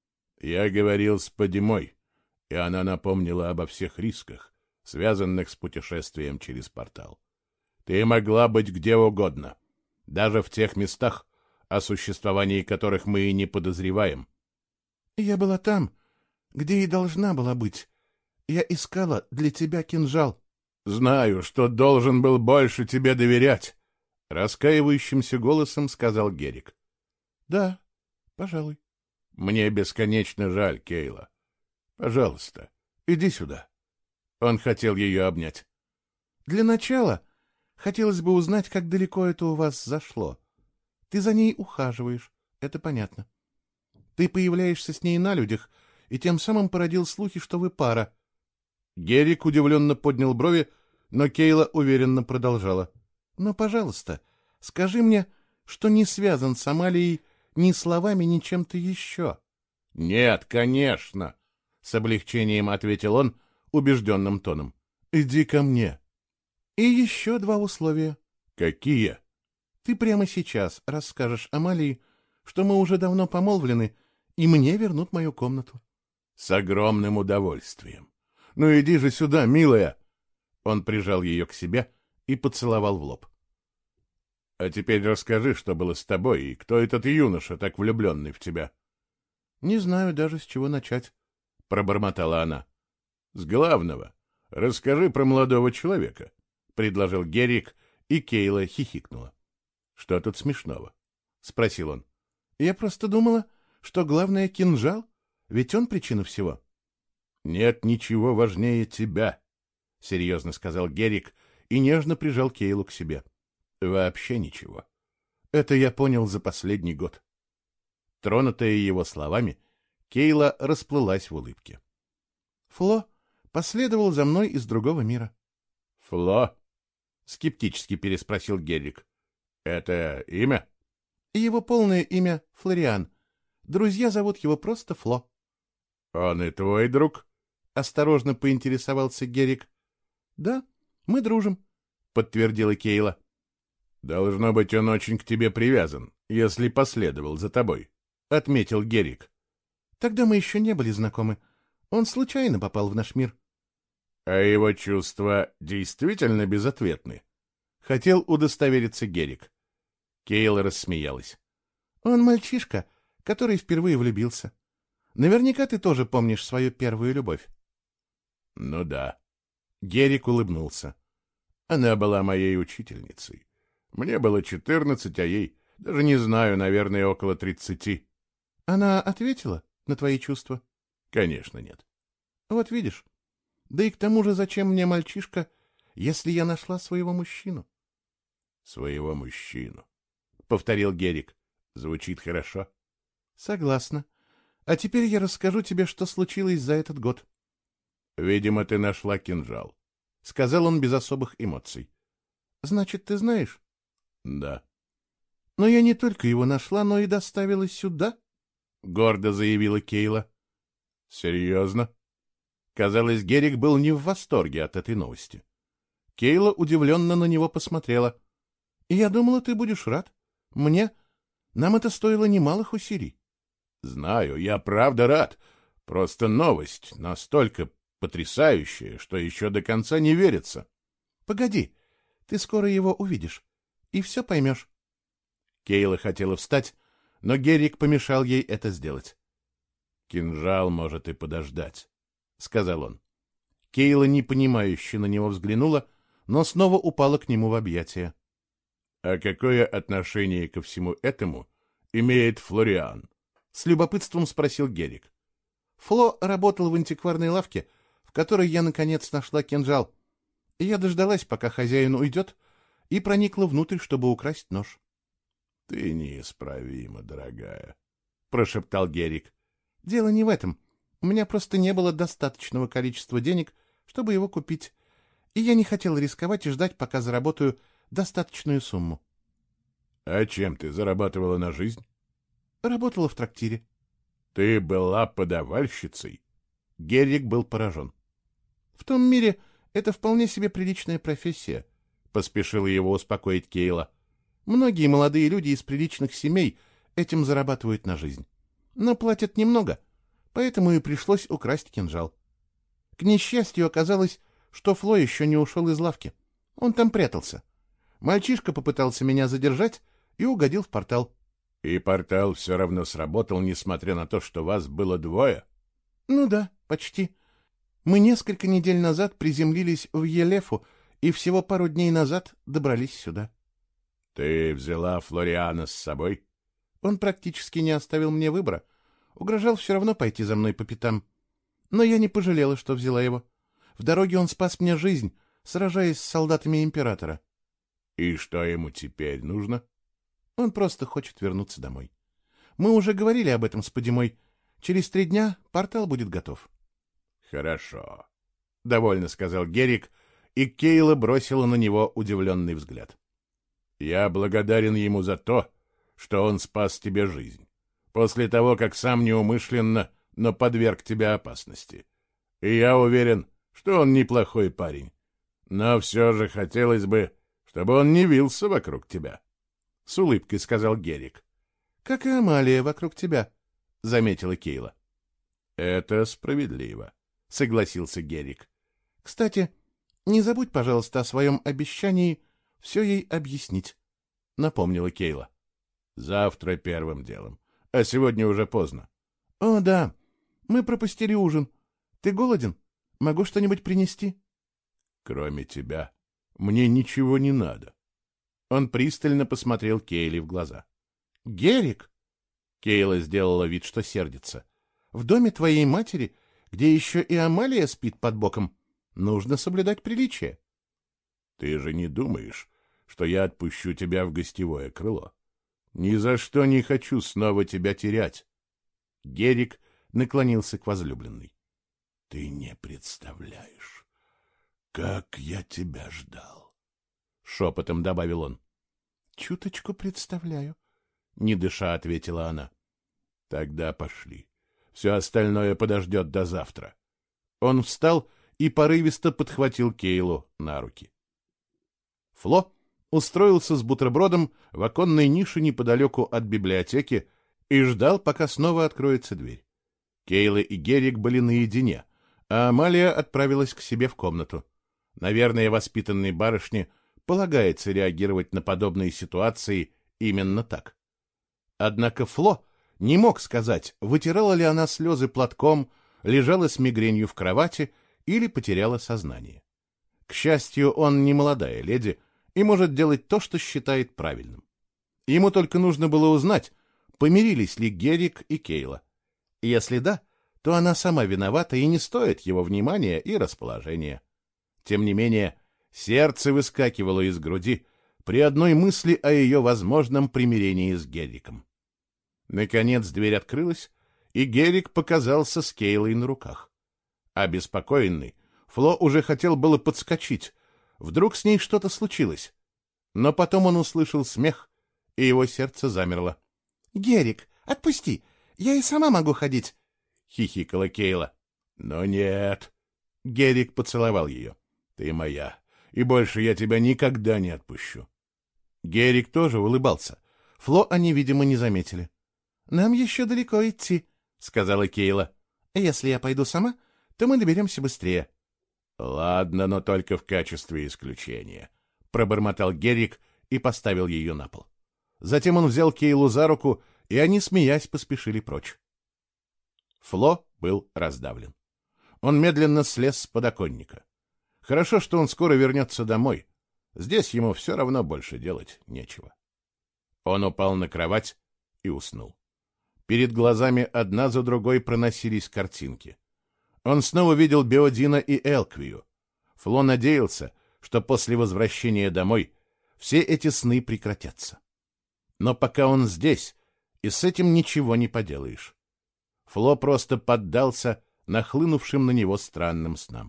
Я говорил с Падимой, и она напомнила обо всех рисках, связанных с путешествием через портал. Ты могла быть где угодно, даже в тех местах, о существовании которых мы и не подозреваем. Я была там, где и должна была быть. Я искала для тебя кинжал. Знаю, что должен был больше тебе доверять, — раскаивающимся голосом сказал Геррик. — Да, пожалуй. — Мне бесконечно жаль, Кейла. Пожалуйста, иди сюда. Он хотел ее обнять. — Для начала хотелось бы узнать, как далеко это у вас зашло. Ты за ней ухаживаешь, это понятно. Ты появляешься с ней на людях, и тем самым породил слухи, что вы пара. Геррик удивленно поднял брови, но Кейла уверенно продолжала. — Но, пожалуйста, скажи мне, что не связан с Амалией ни словами, ни чем-то еще. — Нет, конечно, — с облегчением ответил он убежденным тоном. — Иди ко мне. — И еще два условия. — Какие? — Ты прямо сейчас расскажешь Амалии, что мы уже давно помолвлены, и мне вернут мою комнату. — С огромным удовольствием. — Ну иди же сюда, милая. Он прижал ее к себе и поцеловал в лоб. — А теперь расскажи, что было с тобой, и кто этот юноша, так влюбленный в тебя? — Не знаю даже, с чего начать, — пробормотала она. — С главного. Расскажи про молодого человека, — предложил Геррик, и Кейла хихикнула. — Что тут смешного? — спросил он. — Я просто думала, что главное — кинжал, ведь он причина всего. — Нет ничего важнее тебя, — серьезно сказал Геррик и нежно прижал Кейлу к себе. — Вообще ничего. Это я понял за последний год. Тронутая его словами, Кейла расплылась в улыбке. — Фло последовал за мной из другого мира. — Фло? — скептически переспросил Геррик. — Это имя? — Его полное имя — Флориан. Друзья зовут его просто Фло. — Он и твой друг? — осторожно поинтересовался Геррик. — Да, мы дружим, — подтвердила Кейла. — Должно быть, он очень к тебе привязан, если последовал за тобой, — отметил Геррик. — Тогда мы еще не были знакомы. Он случайно попал в наш мир. — А его чувства действительно безответны? — хотел удостовериться Геррик. Кейла рассмеялась. — Он мальчишка, который впервые влюбился. Наверняка ты тоже помнишь свою первую любовь. — Ну да. Геррик улыбнулся. Она была моей учительницей. Мне было 14, а ей Даже не знаю, наверное, около 30. Она ответила на твои чувства? Конечно, нет. Вот видишь. Да и к тому же, зачем мне мальчишка, если я нашла своего мужчину? Своего мужчину, — повторил Герик. Звучит хорошо. Согласна. А теперь я расскажу тебе, что случилось за этот год. Видимо, ты нашла кинжал, — сказал он без особых эмоций. Значит, ты знаешь? Да. Но я не только его нашла, но и доставила сюда, — гордо заявила Кейла. Серьезно? Казалось, Герик был не в восторге от этой новости. Кейла удивленно на него посмотрела. — Я думала, ты будешь рад. Нам это стоило немалых усилий. — Знаю, я правда рад. Просто новость настолько потрясающая, что еще до конца не верится. — Погоди, ты скоро его увидишь, и все поймешь. Кейла хотела встать, но Герик помешал ей это сделать. — Кинжал может и подождать, — сказал он. Кейла непонимающе на него взглянула, но снова упала к нему в объятия. — А какое отношение ко всему этому имеет Флориан? — с любопытством спросил Герик. Фло работал в антикварной лавке, в которой я, наконец, нашла кинжал. Я дождалась, пока хозяин уйдет, и проникла внутрь, чтобы украсть нож. — Ты неисправима, дорогая, — прошептал Герик. — Дело не в этом. У меня просто не было достаточного количества денег, чтобы его купить, и я не хотела рисковать и ждать, пока заработаю достаточную сумму. — А чем ты зарабатывала на жизнь? — Работала в трактире. — Ты была подавальщицей? Герик был поражен. — В том мире это вполне себе приличная профессия, — поспешила его успокоить Кейла. — Многие молодые люди из приличных семей этим зарабатывают на жизнь. Но платят немного, поэтому и пришлось украсть кинжал. К несчастью, оказалось, что Фло еще не ушел из лавки. Он там прятался. Мальчишка попытался меня задержать и угодил в портал. — И портал все равно сработал, несмотря на то, что вас было двое? — Ну да, почти. Мы несколько недель назад приземлились в Елефу и всего пару дней назад добрались сюда. — Ты взяла Флориана с собой? Он практически не оставил мне выбора. Угрожал все равно пойти за мной по пятам. Но я не пожалела, что взяла его. В дороге он спас мне жизнь, сражаясь с солдатами императора. — И что ему теперь нужно? — Он просто хочет вернуться домой. Мы уже говорили об этом с Падимой. Через 3 дня портал будет готов. — Хорошо, — довольно сказал Герик, и Кейла бросила на него удивленный взгляд. — Я благодарен ему за то, что он спас тебе жизнь, после того, как сам неумышленно, но подверг тебя опасности. И я уверен, что он неплохой парень. Но все же хотелось бы, чтобы он не вился вокруг тебя. — с улыбкой сказал Герик. — Как и Амалия вокруг тебя, — заметила Кейла. — Это справедливо, — согласился Герик. — Кстати, не забудь, пожалуйста, о своем обещании все ей объяснить, — напомнила Кейла. — Завтра первым делом, а сегодня уже поздно. — О, да, мы пропустили ужин. Ты голоден? Могу что-нибудь принести? — Кроме тебя, мне ничего не надо. Он пристально посмотрел Кейле в глаза. — Герик! Кейла сделала вид, что сердится. — В доме твоей матери, где еще и Амалия спит под боком, нужно соблюдать приличие. — Ты же не думаешь, что я отпущу тебя в гостевое крыло? Ни за что не хочу снова тебя терять. Герик наклонился к возлюбленной. — Ты не представляешь, как я тебя ждал, — шепотом добавил он. — Чуточку представляю, — не дыша ответила она. — Тогда пошли. Все остальное подождет до завтра. Он встал и порывисто подхватил Кейлу на руки. Фло устроился с бутербродом в оконной нише неподалеку от библиотеки и ждал, пока снова откроется дверь. Кейла и Герик были наедине, а Амалия отправилась к себе в комнату. Наверное, воспитанной барышне полагается реагировать на подобные ситуации именно так. Однако Фло не мог сказать, вытирала ли она слезы платком, лежала с мигренью в кровати или потеряла сознание. К счастью, он не молодая леди и может делать то, что считает правильным. Ему только нужно было узнать, помирились ли Герик и Кейла. Если да, то она сама виновата и не стоит его внимания и расположения. Тем не менее, сердце выскакивало из груди при одной мысли о ее возможном примирении с Гериком. Наконец дверь открылась, и Герик показался с Кейлой на руках. Обеспокоенный, Фло уже хотел было подскочить. Вдруг с ней что-то случилось. Но потом он услышал смех, и его сердце замерло. — Герик, отпусти! Я и сама могу ходить! — хихикала Кейла. — Но нет. Герик поцеловал ее. — Ты моя, и больше я тебя никогда не отпущу. Герик тоже улыбался. Фло они, видимо, не заметили. — Нам еще далеко идти, — сказала Кейла. — Если я пойду сама, то мы доберемся быстрее. — Ладно, но только в качестве исключения, — пробормотал Герик и поставил ее на пол. Затем он взял Кейлу за руку, и они, смеясь, поспешили прочь. Фло был раздавлен. Он медленно слез с подоконника. Хорошо, что он скоро вернется домой. Здесь ему все равно больше делать нечего. Он упал на кровать и уснул. Перед глазами одна за другой проносились картинки. Он снова видел Беодина и Элквию. Фло надеялся, что после возвращения домой все эти сны прекратятся. Но пока он здесь, и с этим ничего не поделаешь. Фло просто поддался нахлынувшим на него странным снам.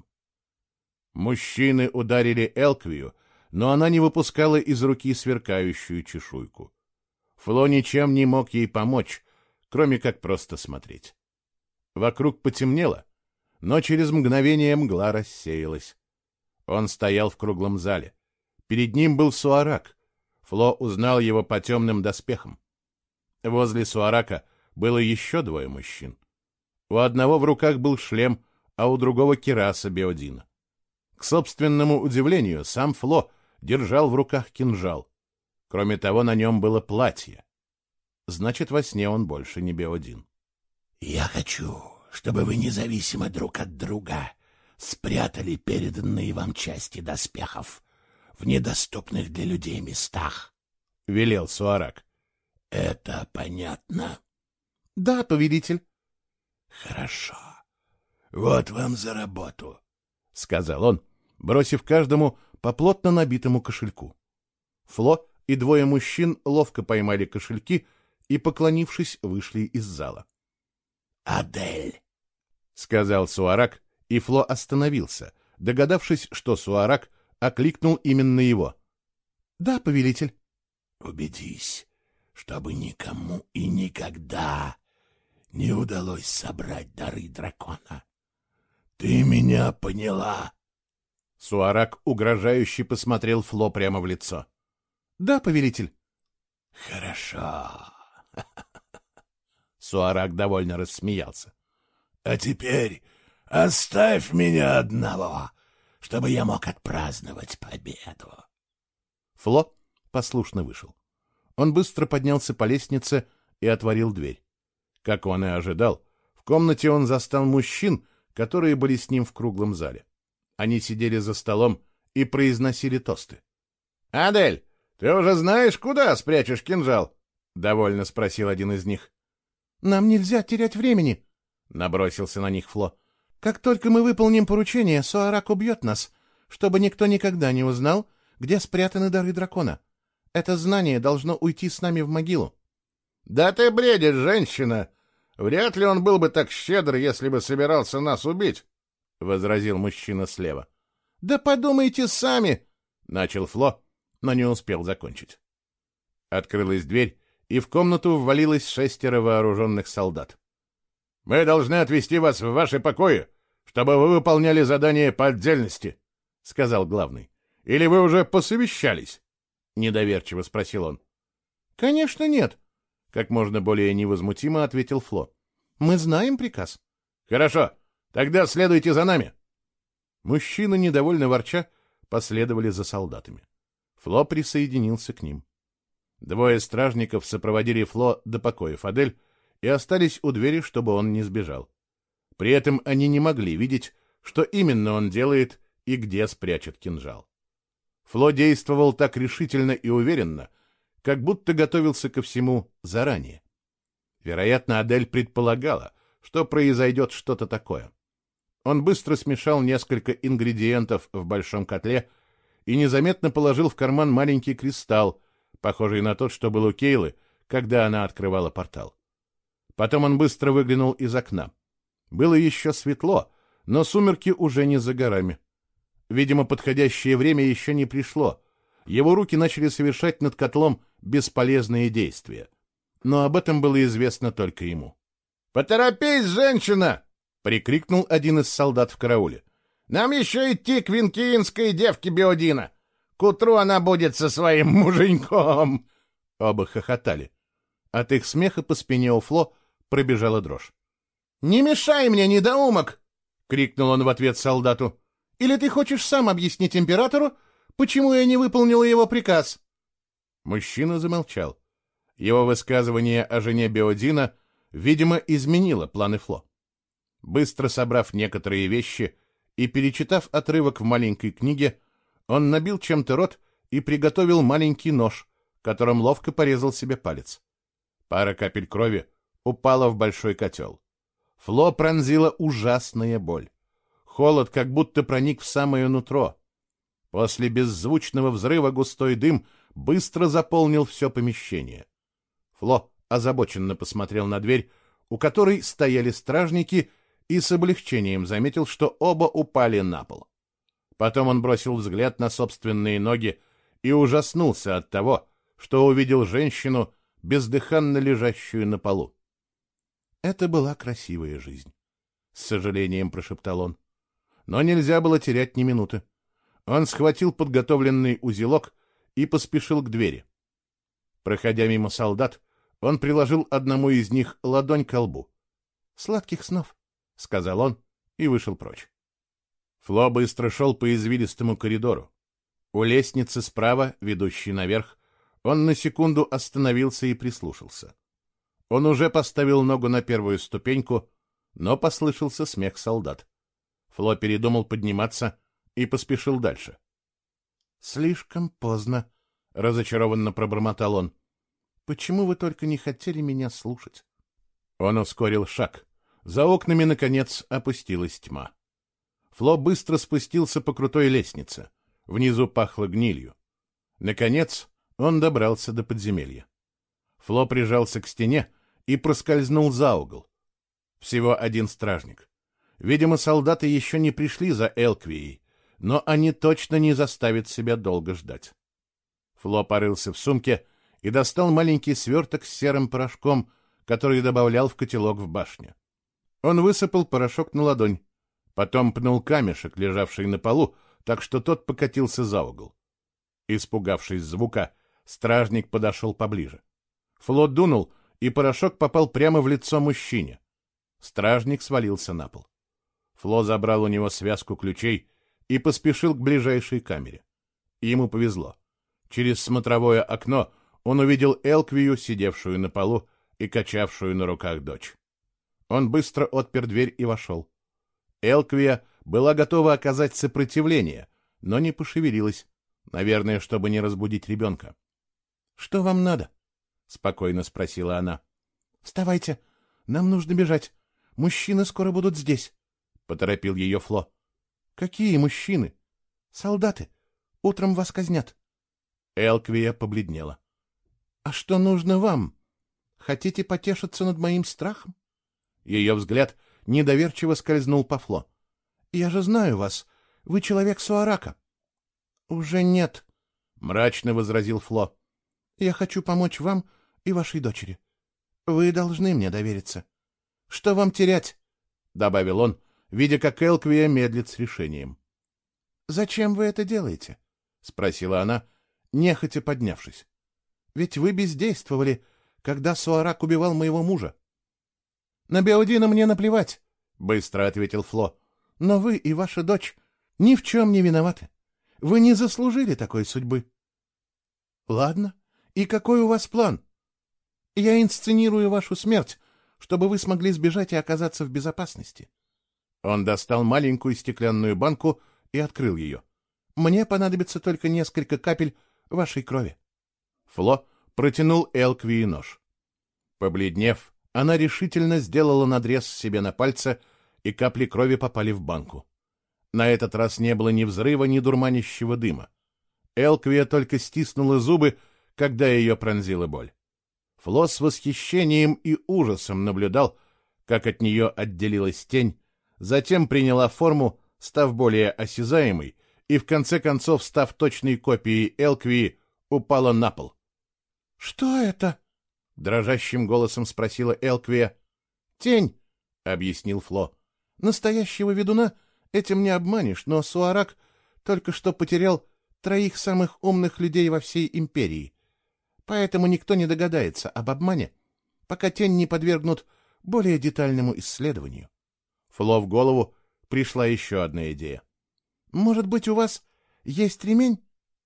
Мужчины ударили Элквию, но она не выпускала из руки сверкающую чешуйку. Фло ничем не мог ей помочь, кроме как просто смотреть. Вокруг потемнело, но через мгновение мгла рассеялась. Он стоял в круглом зале. Перед ним был Суарак. Фло узнал его по темным доспехам. Возле Суарака было еще двое мужчин. У одного в руках был шлем, а у другого кираса Беодина. К собственному удивлению, сам Фло держал в руках кинжал. Кроме того, на нем было платье. Значит, во сне он больше не Беодин. — Я хочу, чтобы вы независимо друг от друга спрятали переданные вам части доспехов в недоступных для людей местах, — велел Суарак. — Это понятно? — Да, повелитель. — Хорошо. Вот вам за работу, — сказал он, бросив каждому по плотно набитому кошельку. Фло и двое мужчин ловко поймали кошельки и, поклонившись, вышли из зала. — Адель, — сказал Суарак, и Фло остановился, догадавшись, что Суарак окликнул именно его. — Да, повелитель. — Убедись, чтобы никому и никогда не удалось собрать дары дракона. Ты меня поняла? Суарак угрожающе посмотрел Фло прямо в лицо. — Да, повелитель. — Хорошо. Суарак довольно рассмеялся. — А теперь оставь меня одного, чтобы я мог отпраздновать победу. Фло послушно вышел. Он быстро поднялся по лестнице и отворил дверь. Как он и ожидал, в комнате он застал мужчин, которые были с ним в круглом зале. Они сидели за столом и произносили тосты. — Адель, ты уже знаешь, куда спрячешь кинжал? — довольно спросил один из них. — Нам нельзя терять времени, — набросился на них Фло. — Как только мы выполним поручение, Суарак убьет нас, чтобы никто никогда не узнал, где спрятаны дары дракона. Это знание должно уйти с нами в могилу. — Да ты бредишь, женщина! Вряд ли он был бы так щедр, если бы собирался нас убить, — возразил мужчина слева. — Да подумайте сами! — начал Фло, но не успел закончить. Открылась дверь, и в комнату ввалилось 6 вооруженных солдат. — Мы должны отвезти вас в ваши покои, чтобы вы выполняли задание по отдельности, — сказал главный. — Или вы уже посовещались? — недоверчиво спросил он. — Конечно, нет, — как можно более невозмутимо ответил Фло. — Мы знаем приказ. — Хорошо, тогда следуйте за нами. Мужчины, недовольно ворча, последовали за солдатами. Фло присоединился к ним. Двое стражников сопроводили Фло до покоев Адель и остались у двери, чтобы он не сбежал. При этом они не могли видеть, что именно он делает и где спрячет кинжал. Фло действовал так решительно и уверенно, как будто готовился ко всему заранее. Вероятно, Адель предполагала, что произойдет что-то такое. Он быстро смешал несколько ингредиентов в большом котле и незаметно положил в карман маленький кристалл, похожий на тот, что был у Кейлы, когда она открывала портал. Потом он быстро выглянул из окна. Было еще светло, но сумерки уже не за горами. Видимо, подходящее время еще не пришло. Его руки начали совершать над котлом бесполезные действия. Но об этом было известно только ему. «Поторопись, женщина!» — прикрикнул один из солдат в карауле. «Нам еще идти к винкиинской девке Беодина. К утру она будет со своим муженьком!» Оба хохотали. От их смеха по спине у Фло пробежала дрожь. «Не мешай мне, недоумок!» — крикнул он в ответ солдату. «Или ты хочешь сам объяснить императору, почему я не выполнила его приказ?» Мужчина замолчал. Его высказывание о жене Беодина, видимо, изменило планы Фло. Быстро собрав некоторые вещи и перечитав отрывок в маленькой книге, он набил чем-то рот и приготовил маленький нож, которым ловко порезал себе палец. Пара капель крови упала в большой котел. Фло пронзила ужасная боль. Холод как будто проник в самое нутро. После беззвучного взрыва густой дым быстро заполнил все помещение. Фло озабоченно посмотрел на дверь, у которой стояли стражники, и с облегчением заметил, что оба упали на пол. Потом он бросил взгляд на собственные ноги и ужаснулся от того, что увидел женщину, бездыханно лежащую на полу. Это была красивая жизнь, с сожалением прошептал он. Но нельзя было терять ни минуты. Он схватил подготовленный узелок и поспешил к двери. Проходя мимо солдат, он приложил одному из них ладонь к лбу. «Сладких снов», — сказал он и вышел прочь. Фло быстро шел по извилистому коридору. У лестницы справа, ведущей наверх, он на секунду остановился и прислушался. Он уже поставил ногу на первую ступеньку, но послышался смех солдат. Фло передумал подниматься и поспешил дальше. «Слишком поздно», — разочарованно пробормотал он. «Почему вы только не хотели меня слушать?» Он ускорил шаг. За окнами, наконец, опустилась тьма. Фло быстро спустился по крутой лестнице. Внизу пахло гнилью. Наконец, он добрался до подземелья. Фло прижался к стене и проскользнул за угол. Всего один стражник. Видимо, солдаты еще не пришли за Элквией, но они точно не заставят себя долго ждать. Фло порылся в сумке и достал маленький сверток с серым порошком, который добавлял в котелок в башне. Он высыпал порошок на ладонь, потом пнул камешек, лежавший на полу, так что тот покатился за угол. Испугавшись звука, стражник подошел поближе. Фло дунул, и порошок попал прямо в лицо мужчине. Стражник свалился на пол. Фло забрал у него связку ключей и поспешил к ближайшей камере. Ему повезло. Через смотровое окно он увидел Элквию, сидевшую на полу и качавшую на руках дочь. Он быстро отпер дверь и вошел. Элквия была готова оказать сопротивление, но не пошевелилась, наверное, чтобы не разбудить ребенка. — Что вам надо? — спокойно спросила она. — Вставайте, нам нужно бежать. Мужчины скоро будут здесь, — поторопил ее Фло. — Какие мужчины? — Солдаты. Утром вас казнят. Элквия побледнела. — А что нужно вам? Хотите потешиться над моим страхом? Ее взгляд недоверчиво скользнул по Фло. — Я же знаю вас. Вы человек Суарака. — Уже нет, — мрачно возразил Фло. — Я хочу помочь вам и вашей дочери. Вы должны мне довериться. — Что вам терять? — добавил он, видя, как Элквия медлит с решением. — Зачем вы это делаете? — спросила она, нехотя поднявшись. — Ведь вы бездействовали, когда Суарак убивал моего мужа. — На Беодина мне наплевать, — быстро ответил Фло. — Но вы и ваша дочь ни в чем не виноваты. Вы не заслужили такой судьбы. — Ладно. И какой у вас план? — Я инсценирую вашу смерть, чтобы вы смогли сбежать и оказаться в безопасности. Он достал маленькую стеклянную банку и открыл ее. — Мне понадобится только несколько капель вашей крови. Фло протянул Элквии нож. Побледнев, она решительно сделала надрез себе на пальце, и капли крови попали в банку. На этот раз не было ни взрыва, ни дурманящего дыма. Элквия только стиснула зубы, когда ее пронзила боль. Фло с восхищением и ужасом наблюдал, как от нее отделилась тень, затем приняла форму, став более осязаемой, и в конце концов, став точной копией Элквии, упала на пол. — Что это? — дрожащим голосом спросила Элквия. — Тень, — объяснил Фло. — Настоящего ведуна этим не обманешь, но Суарак только что потерял 3 самых умных людей во всей империи. Поэтому никто не догадается об обмане, пока тень не подвергнут более детальному исследованию. Фло в голову пришла еще одна идея. — Может быть, у вас есть ремень?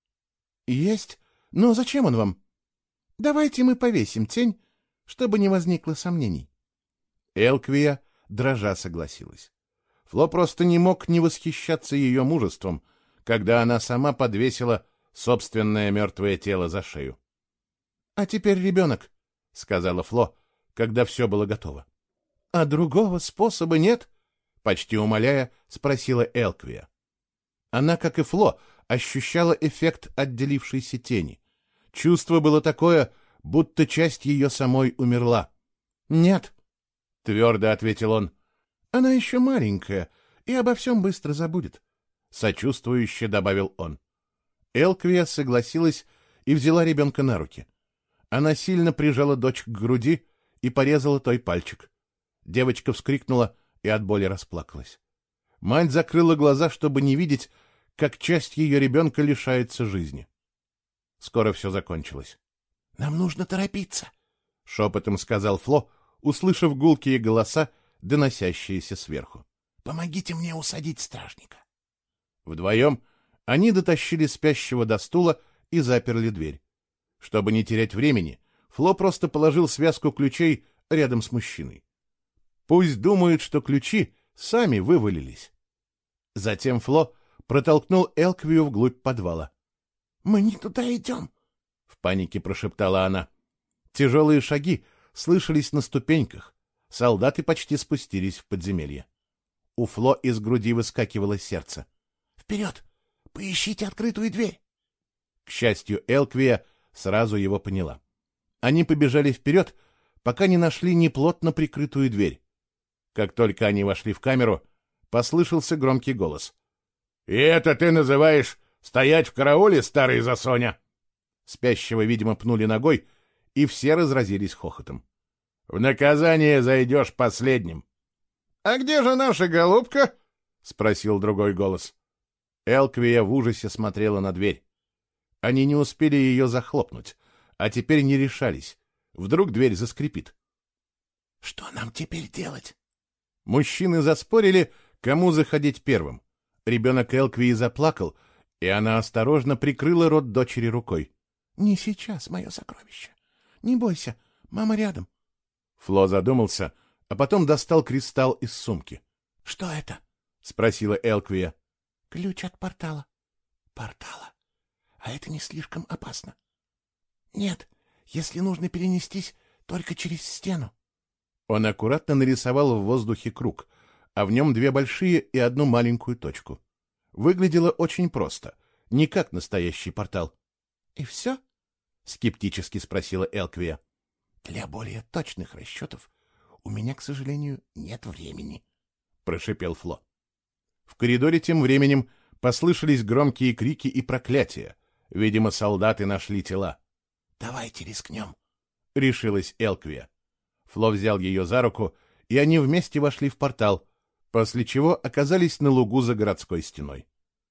— Есть. Но зачем он вам? — Давайте мы повесим тень, чтобы не возникло сомнений. Элквия, дрожа, согласилась. Фло просто не мог не восхищаться ее мужеством, когда она сама подвесила собственное мертвое тело за шею. — А теперь ребенок, — сказала Фло, когда все было готово. — А другого способа нет? — почти умоляя, спросила Элквия. Она, как и Фло, ощущала эффект отделившейся тени. Чувство было такое, будто часть ее самой умерла. — Нет, — твердо ответил он. — Она еще маленькая и обо всем быстро забудет. Сочувствующе добавил он. Элквия согласилась и взяла ребенка на руки. Она сильно прижала дочь к груди и порезала той пальчик. Девочка вскрикнула и от боли расплакалась. Мать закрыла глаза, чтобы не видеть, как часть ее ребенка лишается жизни. Скоро все закончилось. — Нам нужно торопиться, — шепотом сказал Фло, услышав гулкие голоса, доносящиеся сверху. — Помогите мне усадить стражника. Вдвоем они дотащили спящего до стула и заперли дверь. Чтобы не терять времени, Фло просто положил связку ключей рядом с мужчиной. Пусть думают, что ключи сами вывалились. Затем Фло протолкнул Элквию вглубь подвала. — Мы не туда идем, — в панике прошептала она. Тяжелые шаги слышались на ступеньках. Солдаты почти спустились в подземелье. У Фло из груди выскакивало сердце. — Вперед! Поищите открытую дверь! К счастью, Элквия сразу его поняла. Они побежали вперед, пока не нашли неплотно прикрытую дверь. Как только они вошли в камеру, послышался громкий голос. — И это ты называешь стоять в карауле, старый засоня? Спящего, видимо, пнули ногой, и все разразились хохотом. — В наказание зайдешь последним. — А где же наша голубка? — спросил другой голос. Элквия в ужасе смотрела на дверь. Они не успели ее захлопнуть, а теперь не решались. Вдруг дверь заскрипит. — Что нам теперь делать? Мужчины заспорили, кому заходить первым. Ребенок Элквии заплакал, и она осторожно прикрыла рот дочери рукой. — Не сейчас, мое сокровище. Не бойся, мама рядом. Фло задумался, а потом достал кристалл из сумки. — Что это? — спросила Элквия. — Ключ от портала. — Портала? А это не слишком опасно? — Нет, если нужно перенестись только через стену. Он аккуратно нарисовал в воздухе круг, а в нем 2 большие и 1 маленькую точку. Выглядело очень просто, не как настоящий портал. — И все? — скептически спросила Элквия. — Для более точных расчетов у меня, к сожалению, нет времени, — прошипел Фло. В коридоре тем временем послышались громкие крики и проклятия. Видимо, солдаты нашли тела. — Давайте рискнем, — решилась Элквия. Фло взял ее за руку, и они вместе вошли в портал, после чего оказались на лугу за городской стеной.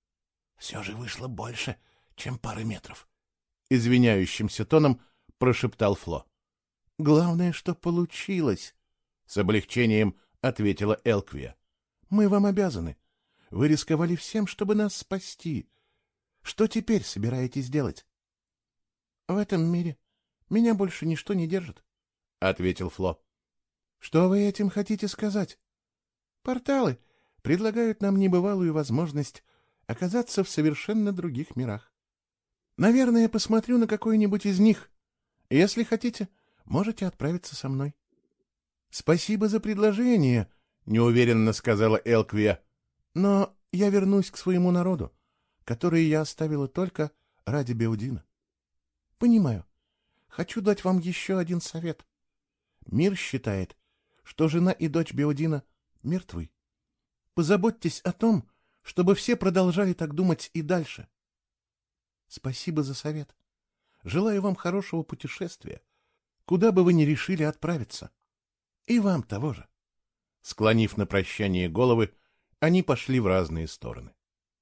— Все же вышло больше, чем пары метров, — извиняющимся тоном прошептал Фло. — Главное, что получилось, — с облегчением ответила Элквия. — Мы вам обязаны. Вы рисковали всем, чтобы нас спасти. Что теперь собираетесь делать? — В этом мире меня больше ничто не держит, — ответил Фло. — Что вы этим хотите сказать? Порталы предлагают нам небывалую возможность оказаться в совершенно других мирах. Наверное, посмотрю на какой-нибудь из них. Если хотите, можете отправиться со мной. — Спасибо за предложение, — неуверенно сказала Элквия. — Но я вернусь к своему народу, который я оставила только ради Беодина. — Понимаю. Хочу дать вам еще один совет. Мир считает, что жена и дочь Беодина мертвы. Позаботьтесь о том, чтобы все продолжали так думать и дальше. Спасибо за совет. Желаю вам хорошего путешествия, куда бы вы ни решили отправиться. И вам того же. Склонив на прощание головы, они пошли в разные стороны.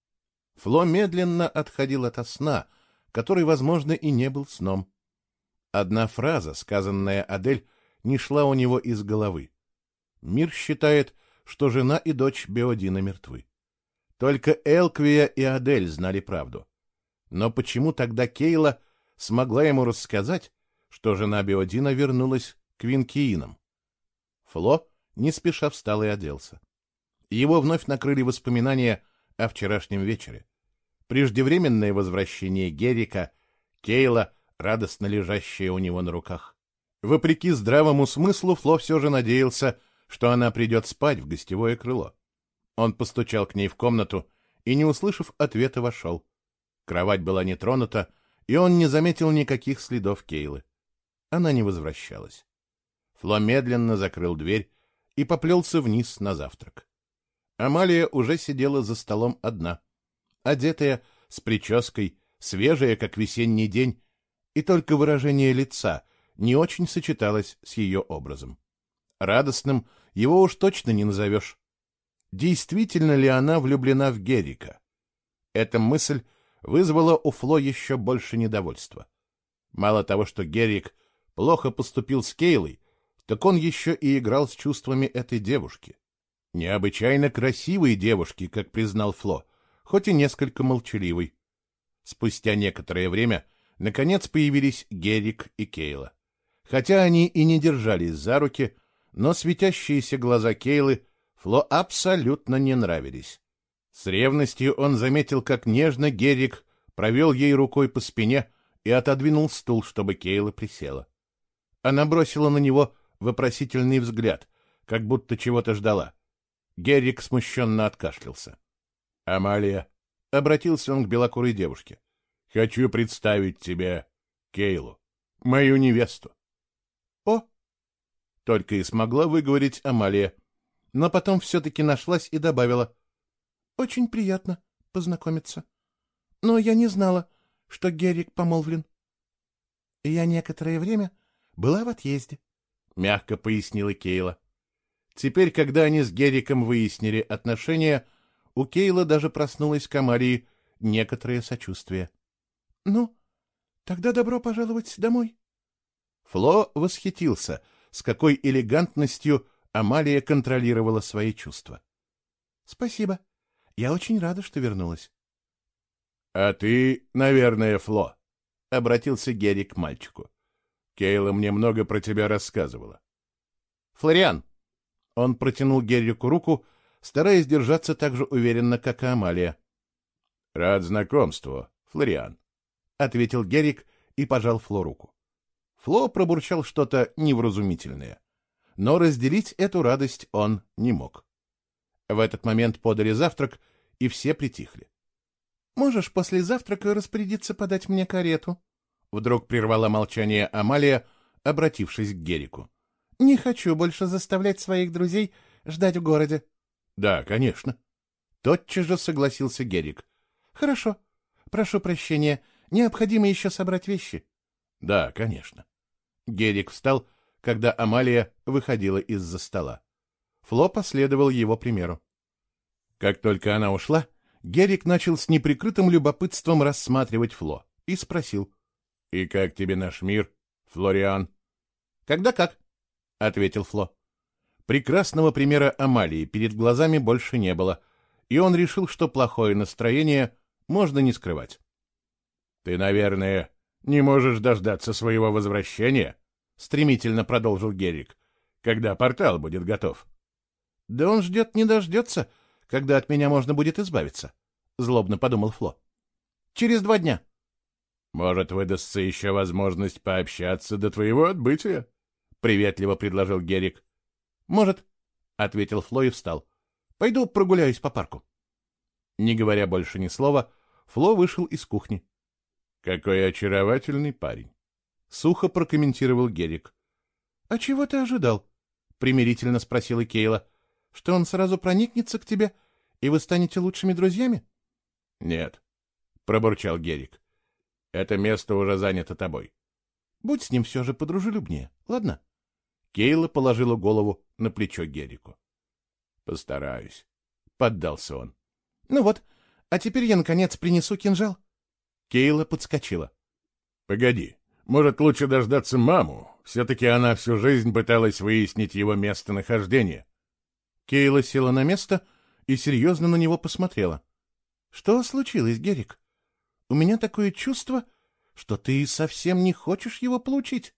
Фло медленно отходил ото сна, который, возможно, и не был сном. Одна фраза, сказанная Адель, не шла у него из головы. Мир считает, что жена и дочь Беодина мертвы. Только Элквия и Адель знали правду. Но почему тогда Кейла смогла ему рассказать, что жена Беодина вернулась к Винкиинам? Фло не спеша встал и оделся. Его вновь накрыли воспоминания о вчерашнем вечере. Преждевременное возвращение Герика, Кейла, радостно лежащая у него на руках. Вопреки здравому смыслу, Фло все же надеялся, что она придет спать в гостевое крыло. Он постучал к ней в комнату и, не услышав ответа, вошел. Кровать была не тронута, и он не заметил никаких следов Кейлы. Она не возвращалась. Фло медленно закрыл дверь и поплелся вниз на завтрак. Амалия уже сидела за столом одна, одетая, с прической, свежая, как весенний день, и только выражение лица не очень сочеталось с ее образом. Радостным его уж точно не назовешь. Действительно ли она влюблена в Герика? Эта мысль вызвала у Фло еще больше недовольства. Мало того, что Герик плохо поступил с Кейлой, так он еще и играл с чувствами этой девушки. Необычайно красивой девушки, как признал Фло, хоть и несколько молчаливой. Спустя некоторое время, наконец, появились Герик и Кейла. Хотя они и не держались за руки, но светящиеся глаза Кейлы Фло абсолютно не нравились. С ревностью он заметил, как нежно Герик провел ей рукой по спине и отодвинул стул, чтобы Кейла присела. Она бросила на него вопросительный взгляд, как будто чего-то ждала. Герик смущенно откашлялся. — Амалия, — обратился он к белокурой девушке, — хочу представить тебе Кейлу, мою невесту. — О! — только и смогла выговорить Амалия, но потом все-таки нашлась и добавила. — Очень приятно познакомиться. Но я не знала, что Герик помолвлен. — Я некоторое время была в отъезде, — мягко пояснила Кейла. Теперь, когда они с Гериком выяснили отношения, у Кейла даже проснулось к Амалии некоторое сочувствие. — Ну, тогда добро пожаловать домой. Фло восхитился, с какой элегантностью Амалия контролировала свои чувства. — Спасибо. Я очень рада, что вернулась. — А ты, наверное, Фло, — обратился Герик к мальчику. — Кейла мне много про тебя рассказывала. — Флориан! Он протянул Геррику руку, стараясь держаться так же уверенно, как и Амалия. — Рад знакомству, Флориан, — ответил Герик и пожал Фло руку. Фло пробурчал что-то невразумительное, но разделить эту радость он не мог. В этот момент подали завтрак, и все притихли. — Можешь после завтрака распорядиться подать мне карету? — вдруг прервала молчание Амалия, обратившись к Герику. — Не хочу больше заставлять своих друзей ждать в городе. — Да, конечно. Тотчас же согласился Герик. — Хорошо. Прошу прощения, необходимо еще собрать вещи. — Да, конечно. Герик встал, когда Амалия выходила из-за стола. Фло последовал его примеру. Как только она ушла, Герик начал с неприкрытым любопытством рассматривать Фло и спросил. — И как тебе наш мир, Флориан? — Когда как, — ответил Фло. Прекрасного примера Амалии перед глазами больше не было, и он решил, что плохое настроение можно не скрывать. — Ты, наверное, не можешь дождаться своего возвращения? — стремительно продолжил Герик. — Когда портал будет готов? — Да он ждет не дождется, когда от меня можно будет избавиться, — злобно подумал Фло. — Через 2 дня. — Может, выдастся еще возможность пообщаться до твоего отбытия? — приветливо предложил Герик. — Может, — ответил Фло и встал. — Пойду прогуляюсь по парку. Не говоря больше ни слова, Фло вышел из кухни. — Какой очаровательный парень! — сухо прокомментировал Герик. — А чего ты ожидал? — примирительно спросила Кейла. — Что он сразу проникнется к тебе, и вы станете лучшими друзьями? — Нет, — пробурчал Герик. — Это место уже занято тобой. — Будь с ним все же подружелюбнее, ладно? Кейла положила голову на плечо Герику. — Постараюсь, — поддался он. — Ну вот, а теперь я, наконец, принесу кинжал. Кейла подскочила. — Погоди, может, лучше дождаться маму? Все-таки она всю жизнь пыталась выяснить его местонахождение. Кейла села на место и серьезно на него посмотрела. — Что случилось, Герик? У меня такое чувство, что ты совсем не хочешь его получить.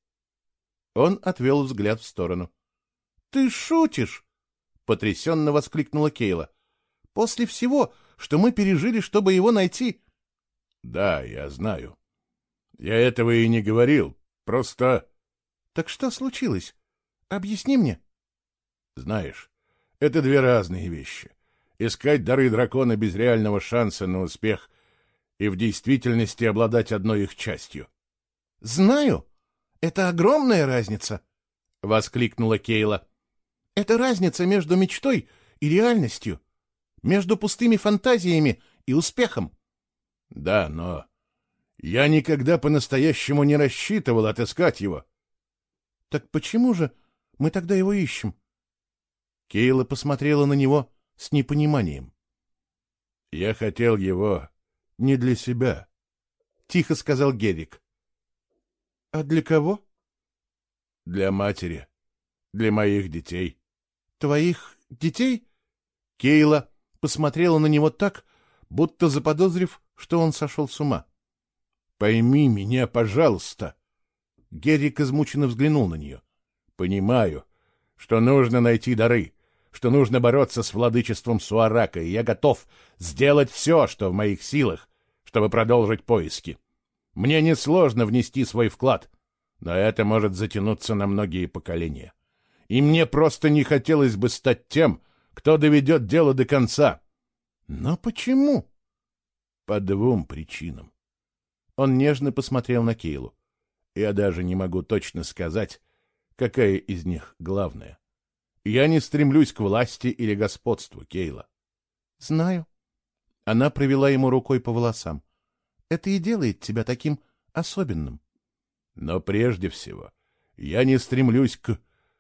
Он отвел взгляд в сторону. — Ты шутишь? — потрясенно воскликнула Кейла. — После всего, что мы пережили, чтобы его найти... — Да, я знаю. Я этого и не говорил, просто... — Так что случилось? Объясни мне. — Знаешь, это две разные вещи. Искать дары дракона без реального шанса на успех и в действительности обладать одной их частью. — Знаю. Это огромная разница, — воскликнула Кейла. — Это разница между мечтой и реальностью, между пустыми фантазиями и успехом. — Да, но я никогда по-настоящему не рассчитывал отыскать его. — Так почему же мы тогда его ищем? Кейла посмотрела на него с непониманием. — Я хотел его не для себя, — тихо сказал Герик. — А для кого? — Для матери, для моих детей. — Твоих детей? Кейла посмотрела на него так, будто заподозрив, что он сошел с ума. — Пойми меня, пожалуйста. Герик измученно взглянул на нее. — Понимаю, что нужно найти дары, что нужно бороться с владычеством Суарака, и я готов сделать все, что в моих силах, чтобы продолжить поиски. Мне несложно внести свой вклад, но это может затянуться на многие поколения. И мне просто не хотелось бы стать тем, кто доведет дело до конца. Но почему? По двум причинам. Он нежно посмотрел на Кейлу. Я даже не могу точно сказать, какая из них главная. Я не стремлюсь к власти или господству, Кейла. Знаю. Она провела ему рукой по волосам. Это и делает тебя таким особенным. Но прежде всего я не стремлюсь к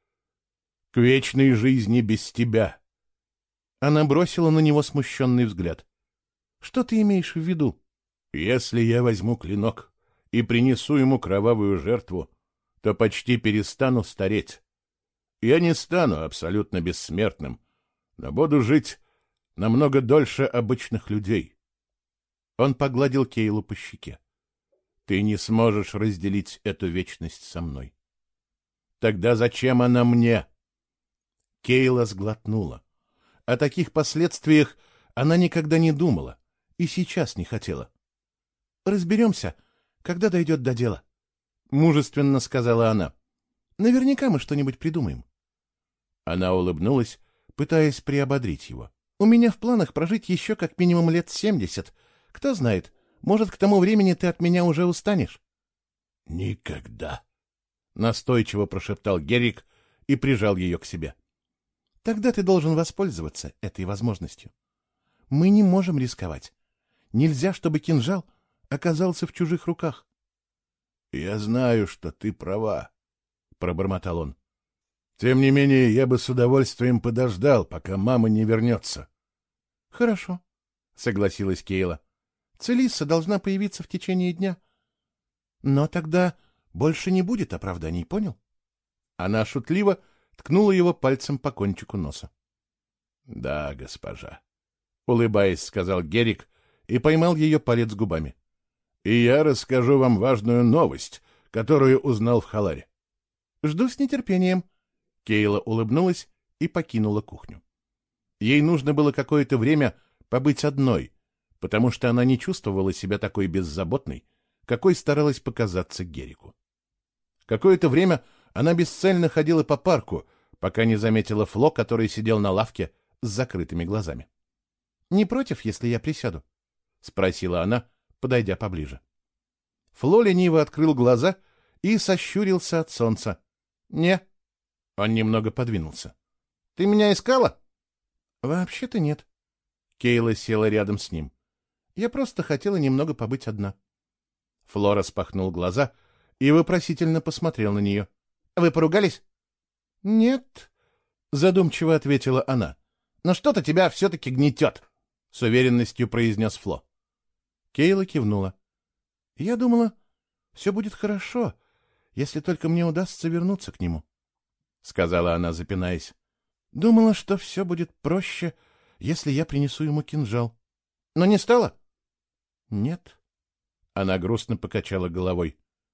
вечной жизни без тебя. Она бросила на него смущенный взгляд. Что ты имеешь в виду? Если я возьму клинок и принесу ему кровавую жертву, то почти перестану стареть. Я не стану абсолютно бессмертным, но буду жить намного дольше обычных людей. Он погладил Кейлу по щеке. Ты не сможешь разделить эту вечность со мной. Тогда зачем она мне? Кейла сглотнула. О таких последствиях она никогда не думала и сейчас не хотела. «Разберемся, когда дойдет до дела», — мужественно сказала она. «Наверняка мы что-нибудь придумаем». Она улыбнулась, пытаясь приободрить его. «У меня в планах прожить еще как минимум лет 70. Кто знает, может, к тому времени ты от меня уже устанешь». «Никогда», — настойчиво прошептал Герик и прижал ее к себе. «Тогда ты должен воспользоваться этой возможностью. Мы не можем рисковать. Нельзя, чтобы кинжал оказался в чужих руках». «Я знаю, что ты права», — пробормотал он. «Тем не менее, я бы с удовольствием подождал, пока мама не вернется». «Хорошо», — согласилась Кейла. «Целисса должна появиться в течение дня. Но тогда больше не будет оправданий, понял?» Она шутливо ткнула его пальцем по кончику носа. «Да, госпожа», — улыбаясь, сказал Герик и поймал ее палец губами. «И я расскажу вам важную новость, которую узнал в Халаре». «Жду с нетерпением». Кейла улыбнулась и покинула кухню. Ей нужно было какое-то время побыть одной, потому что она не чувствовала себя такой беззаботной, какой старалась показаться Герику. Какое-то время она бесцельно ходила по парку, пока не заметила Фло, который сидел на лавке с закрытыми глазами. — Не против, если я присяду? — спросила она, подойдя поближе. Фло лениво открыл глаза и сощурился от солнца. — Не. Он немного подвинулся. — Ты меня искала? — Вообще-то нет. Кейла села рядом с ним. Я просто хотела немного побыть одна. Фло распахнул глаза и вопросительно посмотрел на нее. — Вы поругались? — Нет, — задумчиво ответила она. — Но что-то тебя все-таки гнетет, — с уверенностью произнес Фло. Кейла кивнула. — Я думала, все будет хорошо, если только мне удастся вернуться к нему, — сказала она, запинаясь. — Думала, что все будет проще, если я принесу ему кинжал. — Но не стало? — Нет. Она грустно покачала головой.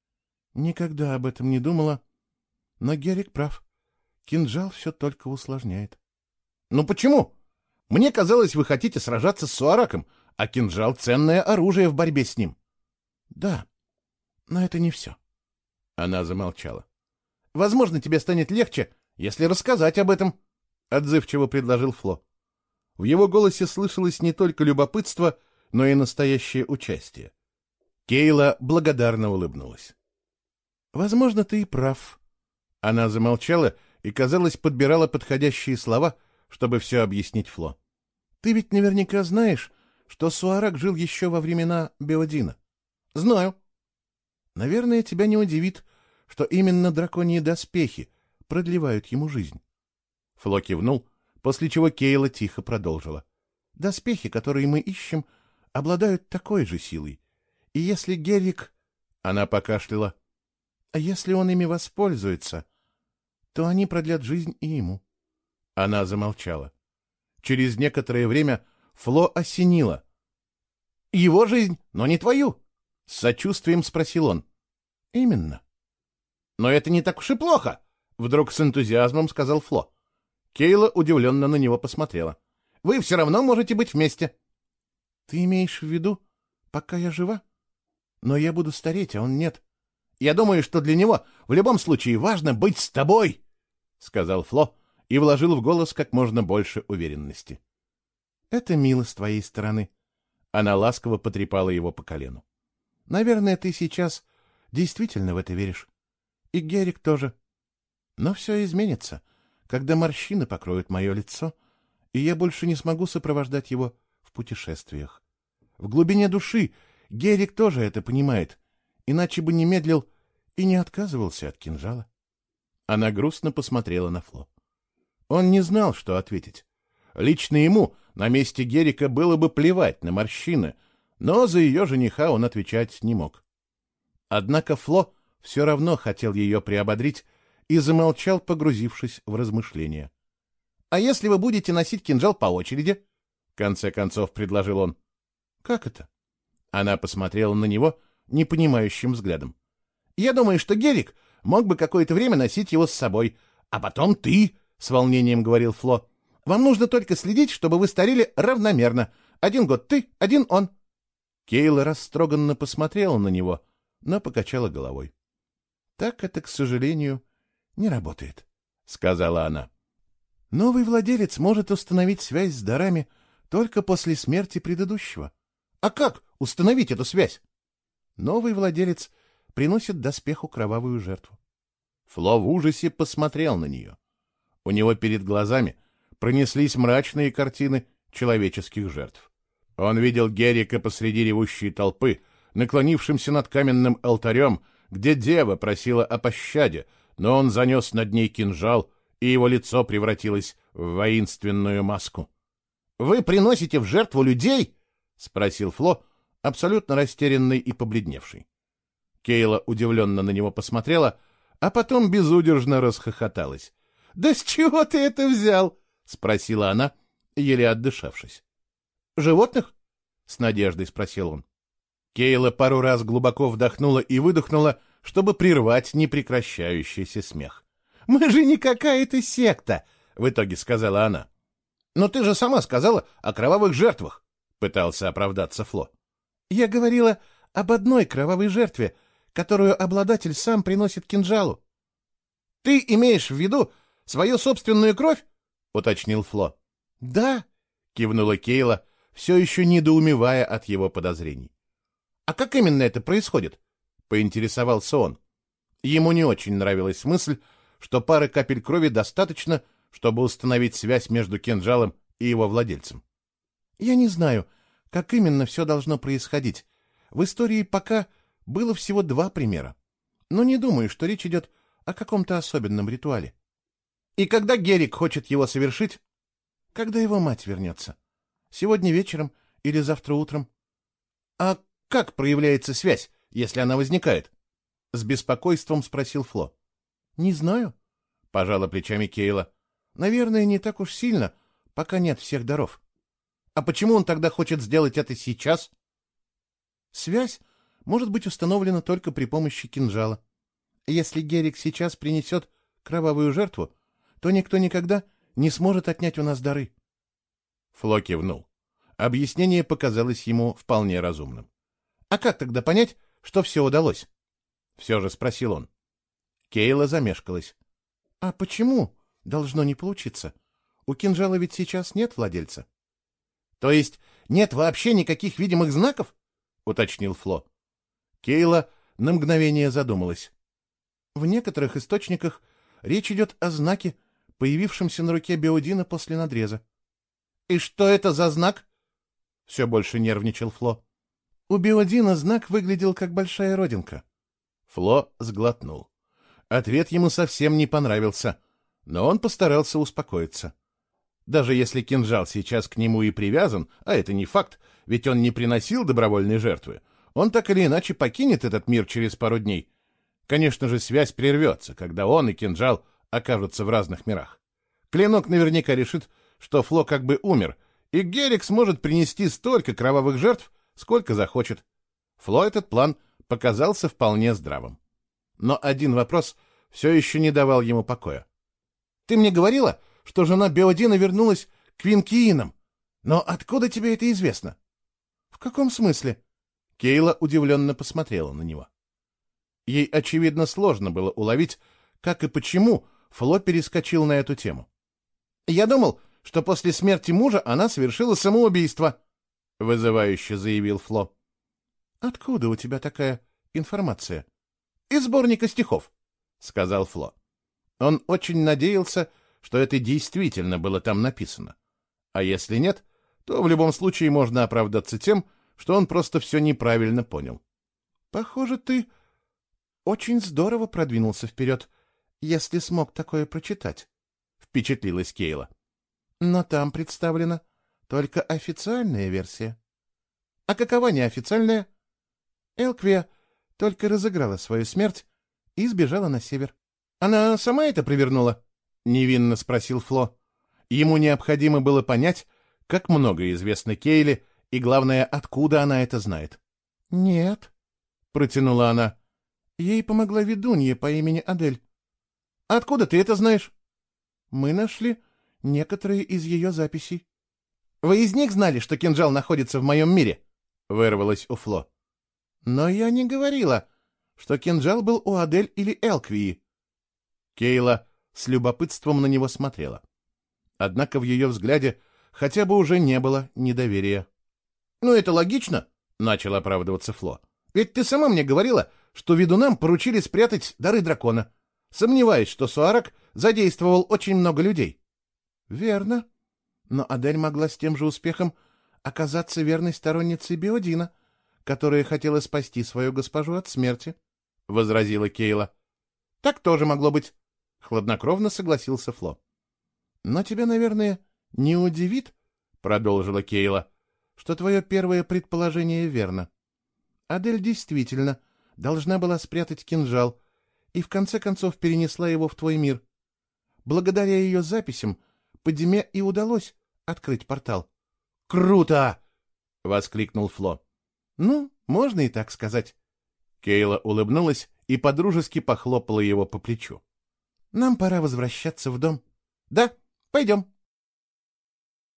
— Никогда об этом не думала, но Герик прав. Кинжал все только усложняет. — Ну почему? Мне казалось, вы хотите сражаться с Суараком, а кинжал — ценное оружие в борьбе с ним. — Да, но это не все. Она замолчала. — Возможно, тебе станет легче, если рассказать об этом, — отзывчиво предложил Фло. В его голосе слышалось не только любопытство, но и настоящее участие. Кейла благодарно улыбнулась. — Возможно, ты и прав. Она замолчала и, казалось, подбирала подходящие слова, чтобы все объяснить Фло. — Ты ведь наверняка знаешь, что Суарак жил еще во времена Беодина. — Знаю. — Наверное, тебя не удивит, что именно драконьи доспехи продлевают ему жизнь. Фло кивнул, после чего Кейла тихо продолжила. — Доспехи, которые мы ищем, обладают такой же силой. И если Герик... Она покашляла. — А если он ими воспользуется, то они продлят жизнь и ему. Она замолчала. Через некоторое время Фло осенило. — Его жизнь, но не твою? — с сочувствием спросил он. — Именно. — Но это не так уж и плохо, — вдруг с энтузиазмом сказал Фло. Кейла удивленно на него посмотрела. — Вы все равно можете быть вместе. — Ты имеешь в виду, пока я жива? Но я буду стареть, а он нет. — Я думаю, что для него в любом случае важно быть с тобой, — сказал Фло и вложил в голос как можно больше уверенности. — Это мило с твоей стороны. Она ласково потрепала его по колену. — Наверное, ты сейчас действительно в это веришь. И Герик тоже. Но все изменится, когда морщины покроют мое лицо, и я больше не смогу сопровождать его в путешествиях. В глубине души Герик тоже это понимает, иначе бы не медлил и не отказывался от кинжала. Она грустно посмотрела на Фло. Он не знал, что ответить. Лично ему на месте Герика было бы плевать на морщины, но за ее жениха он отвечать не мог. Однако Фло все равно хотел ее приободрить и замолчал, погрузившись в размышления. — А если вы будете носить кинжал по очереди? — в конце концов предложил он. — Как это? Она посмотрела на него непонимающим взглядом. — Я думаю, что Герик мог бы какое-то время носить его с собой, а потом ты, — с волнением говорил Фло. — Вам нужно только следить, чтобы вы старели равномерно. 1 год ты, 1 он. Кейла растроганно посмотрела на него, но покачала головой. — Так это, к сожалению, не работает, — сказала она. — Новый владелец может установить связь с дарами только после смерти предыдущего. — А как установить эту связь? Новый владелец приносит доспеху кровавую жертву. Фло в ужасе посмотрел на нее. У него перед глазами пронеслись мрачные картины человеческих жертв. Он видел Герика посреди ревущей толпы, наклонившимся над каменным алтарем, где дева просила о пощаде, но он занес над ней кинжал, и его лицо превратилось в воинственную маску. — Вы приносите в жертву людей? — спросил Фло, абсолютно растерянный и побледневший. Кейла удивленно на него посмотрела, а потом безудержно расхохоталась. — Да с чего ты это взял? — спросила она, еле отдышавшись. — Животных? — с надеждой спросил он. Кейла пару раз глубоко вдохнула и выдохнула, чтобы прервать непрекращающийся смех. — Мы же не какая-то секта, — в итоге сказала она. — Но ты же сама сказала о кровавых жертвах, — пытался оправдаться Фло. — Я говорила об одной кровавой жертве, которую обладатель сам приносит кинжалу. — Ты имеешь в виду свою собственную кровь? — уточнил Фло. — Да, — кивнула Кейла, все еще недоумевая от его подозрений. — А как именно это происходит? — поинтересовался он. Ему не очень нравилась мысль, что пары капель крови достаточно, чтобы установить связь между кинжалом и его владельцем. — Я не знаю, как именно все должно происходить. В истории пока было всего 2 примера. Но не думаю, что речь идет о каком-то особенном ритуале. — И когда Герик хочет его совершить? — Когда его мать вернется. Сегодня вечером или завтра утром. — А как проявляется связь, если она возникает? — с беспокойством спросил Фло. — Не знаю, — пожала плечами Кейла. — Наверное, не так уж сильно, пока нет всех даров. — А почему он тогда хочет сделать это сейчас? — Связь может быть установлена только при помощи кинжала. Если Герик сейчас принесет кровавую жертву, то никто никогда не сможет отнять у нас дары. Фло кивнул. Объяснение показалось ему вполне разумным. — А как тогда понять, что все удалось? — все же спросил он. Кейла замешкалась. — А почему должно не получиться? У кинжала ведь сейчас нет владельца. — То есть нет вообще никаких видимых знаков? — уточнил Фло. Кейла на мгновение задумалась. В некоторых источниках речь идет о знаке, появившемся на руке Беодина после надреза. — И что это за знак? — все больше нервничал Фло. У Беодина знак выглядел как большая родинка. Фло сглотнул. Ответ ему совсем не понравился, но он постарался успокоиться. Даже если кинжал сейчас к нему и привязан, а это не факт, ведь он не приносил добровольной жертвы, он так или иначе покинет этот мир через пару дней. Конечно же, связь прервется, когда он и кинжал окажутся в разных мирах. Клинок наверняка решит, что Фло как бы умер, и Герик сможет принести столько кровавых жертв, сколько захочет. Фло этот план показался вполне здравым. Но один вопрос все еще не давал ему покоя. — Ты мне говорила, что жена Беодина вернулась к Винкиинам. Но откуда тебе это известно? — В каком смысле? Кейла удивленно посмотрела на него. Ей, очевидно, сложно было уловить, как и почему Фло перескочил на эту тему. — Я думал, что после смерти мужа она совершила самоубийство, — вызывающе заявил Фло. — Откуда у тебя такая информация? — Из сборника стихов, — сказал Фло. Он очень надеялся, что это действительно было там написано. А если нет, то в любом случае можно оправдаться тем, что он просто все неправильно понял. — Похоже, ты очень здорово продвинулся вперед, если смог такое прочитать, — впечатлилась Кейла. — Но там представлена только официальная версия. — А какова неофициальная? Элквия только разыграла свою смерть и сбежала на север. — Она сама это провернула? — невинно спросил Фло. Ему необходимо было понять, как много известно Кейле, и, главное, откуда она это знает. — Нет, — протянула она. Ей помогла ведунья по имени Адель. — Откуда ты это знаешь? — Мы нашли некоторые из ее записей. — Вы из них знали, что кинжал находится в моем мире? — вырвалось у Фло. — Но я не говорила, что кинжал был у Адель или Элквии. Кейла с любопытством на него смотрела. Однако в ее взгляде хотя бы уже не было недоверия. — Ну, это логично, — начал оправдываться Фло. — Ведь ты сама мне говорила, что ведунам поручили спрятать дары дракона. Сомневаюсь, что Суарак задействовал очень много людей. — Верно. Но Адель могла с тем же успехом оказаться верной сторонницей Беодина, которая хотела спасти свою госпожу от смерти, — возразила Кейла. — Так тоже могло быть, — хладнокровно согласился Фло. — Но тебя, наверное, не удивит, — продолжила Кейла, — что твое первое предположение верно. Адель действительно должна была спрятать кинжал и в конце концов перенесла его в твой мир. Благодаря ее записям Падиме и удалось открыть портал. — Круто! — воскликнул Фло. — Ну, можно и так сказать. Кейла улыбнулась и подружески похлопала его по плечу. — Нам пора возвращаться в дом. — Да, пойдем.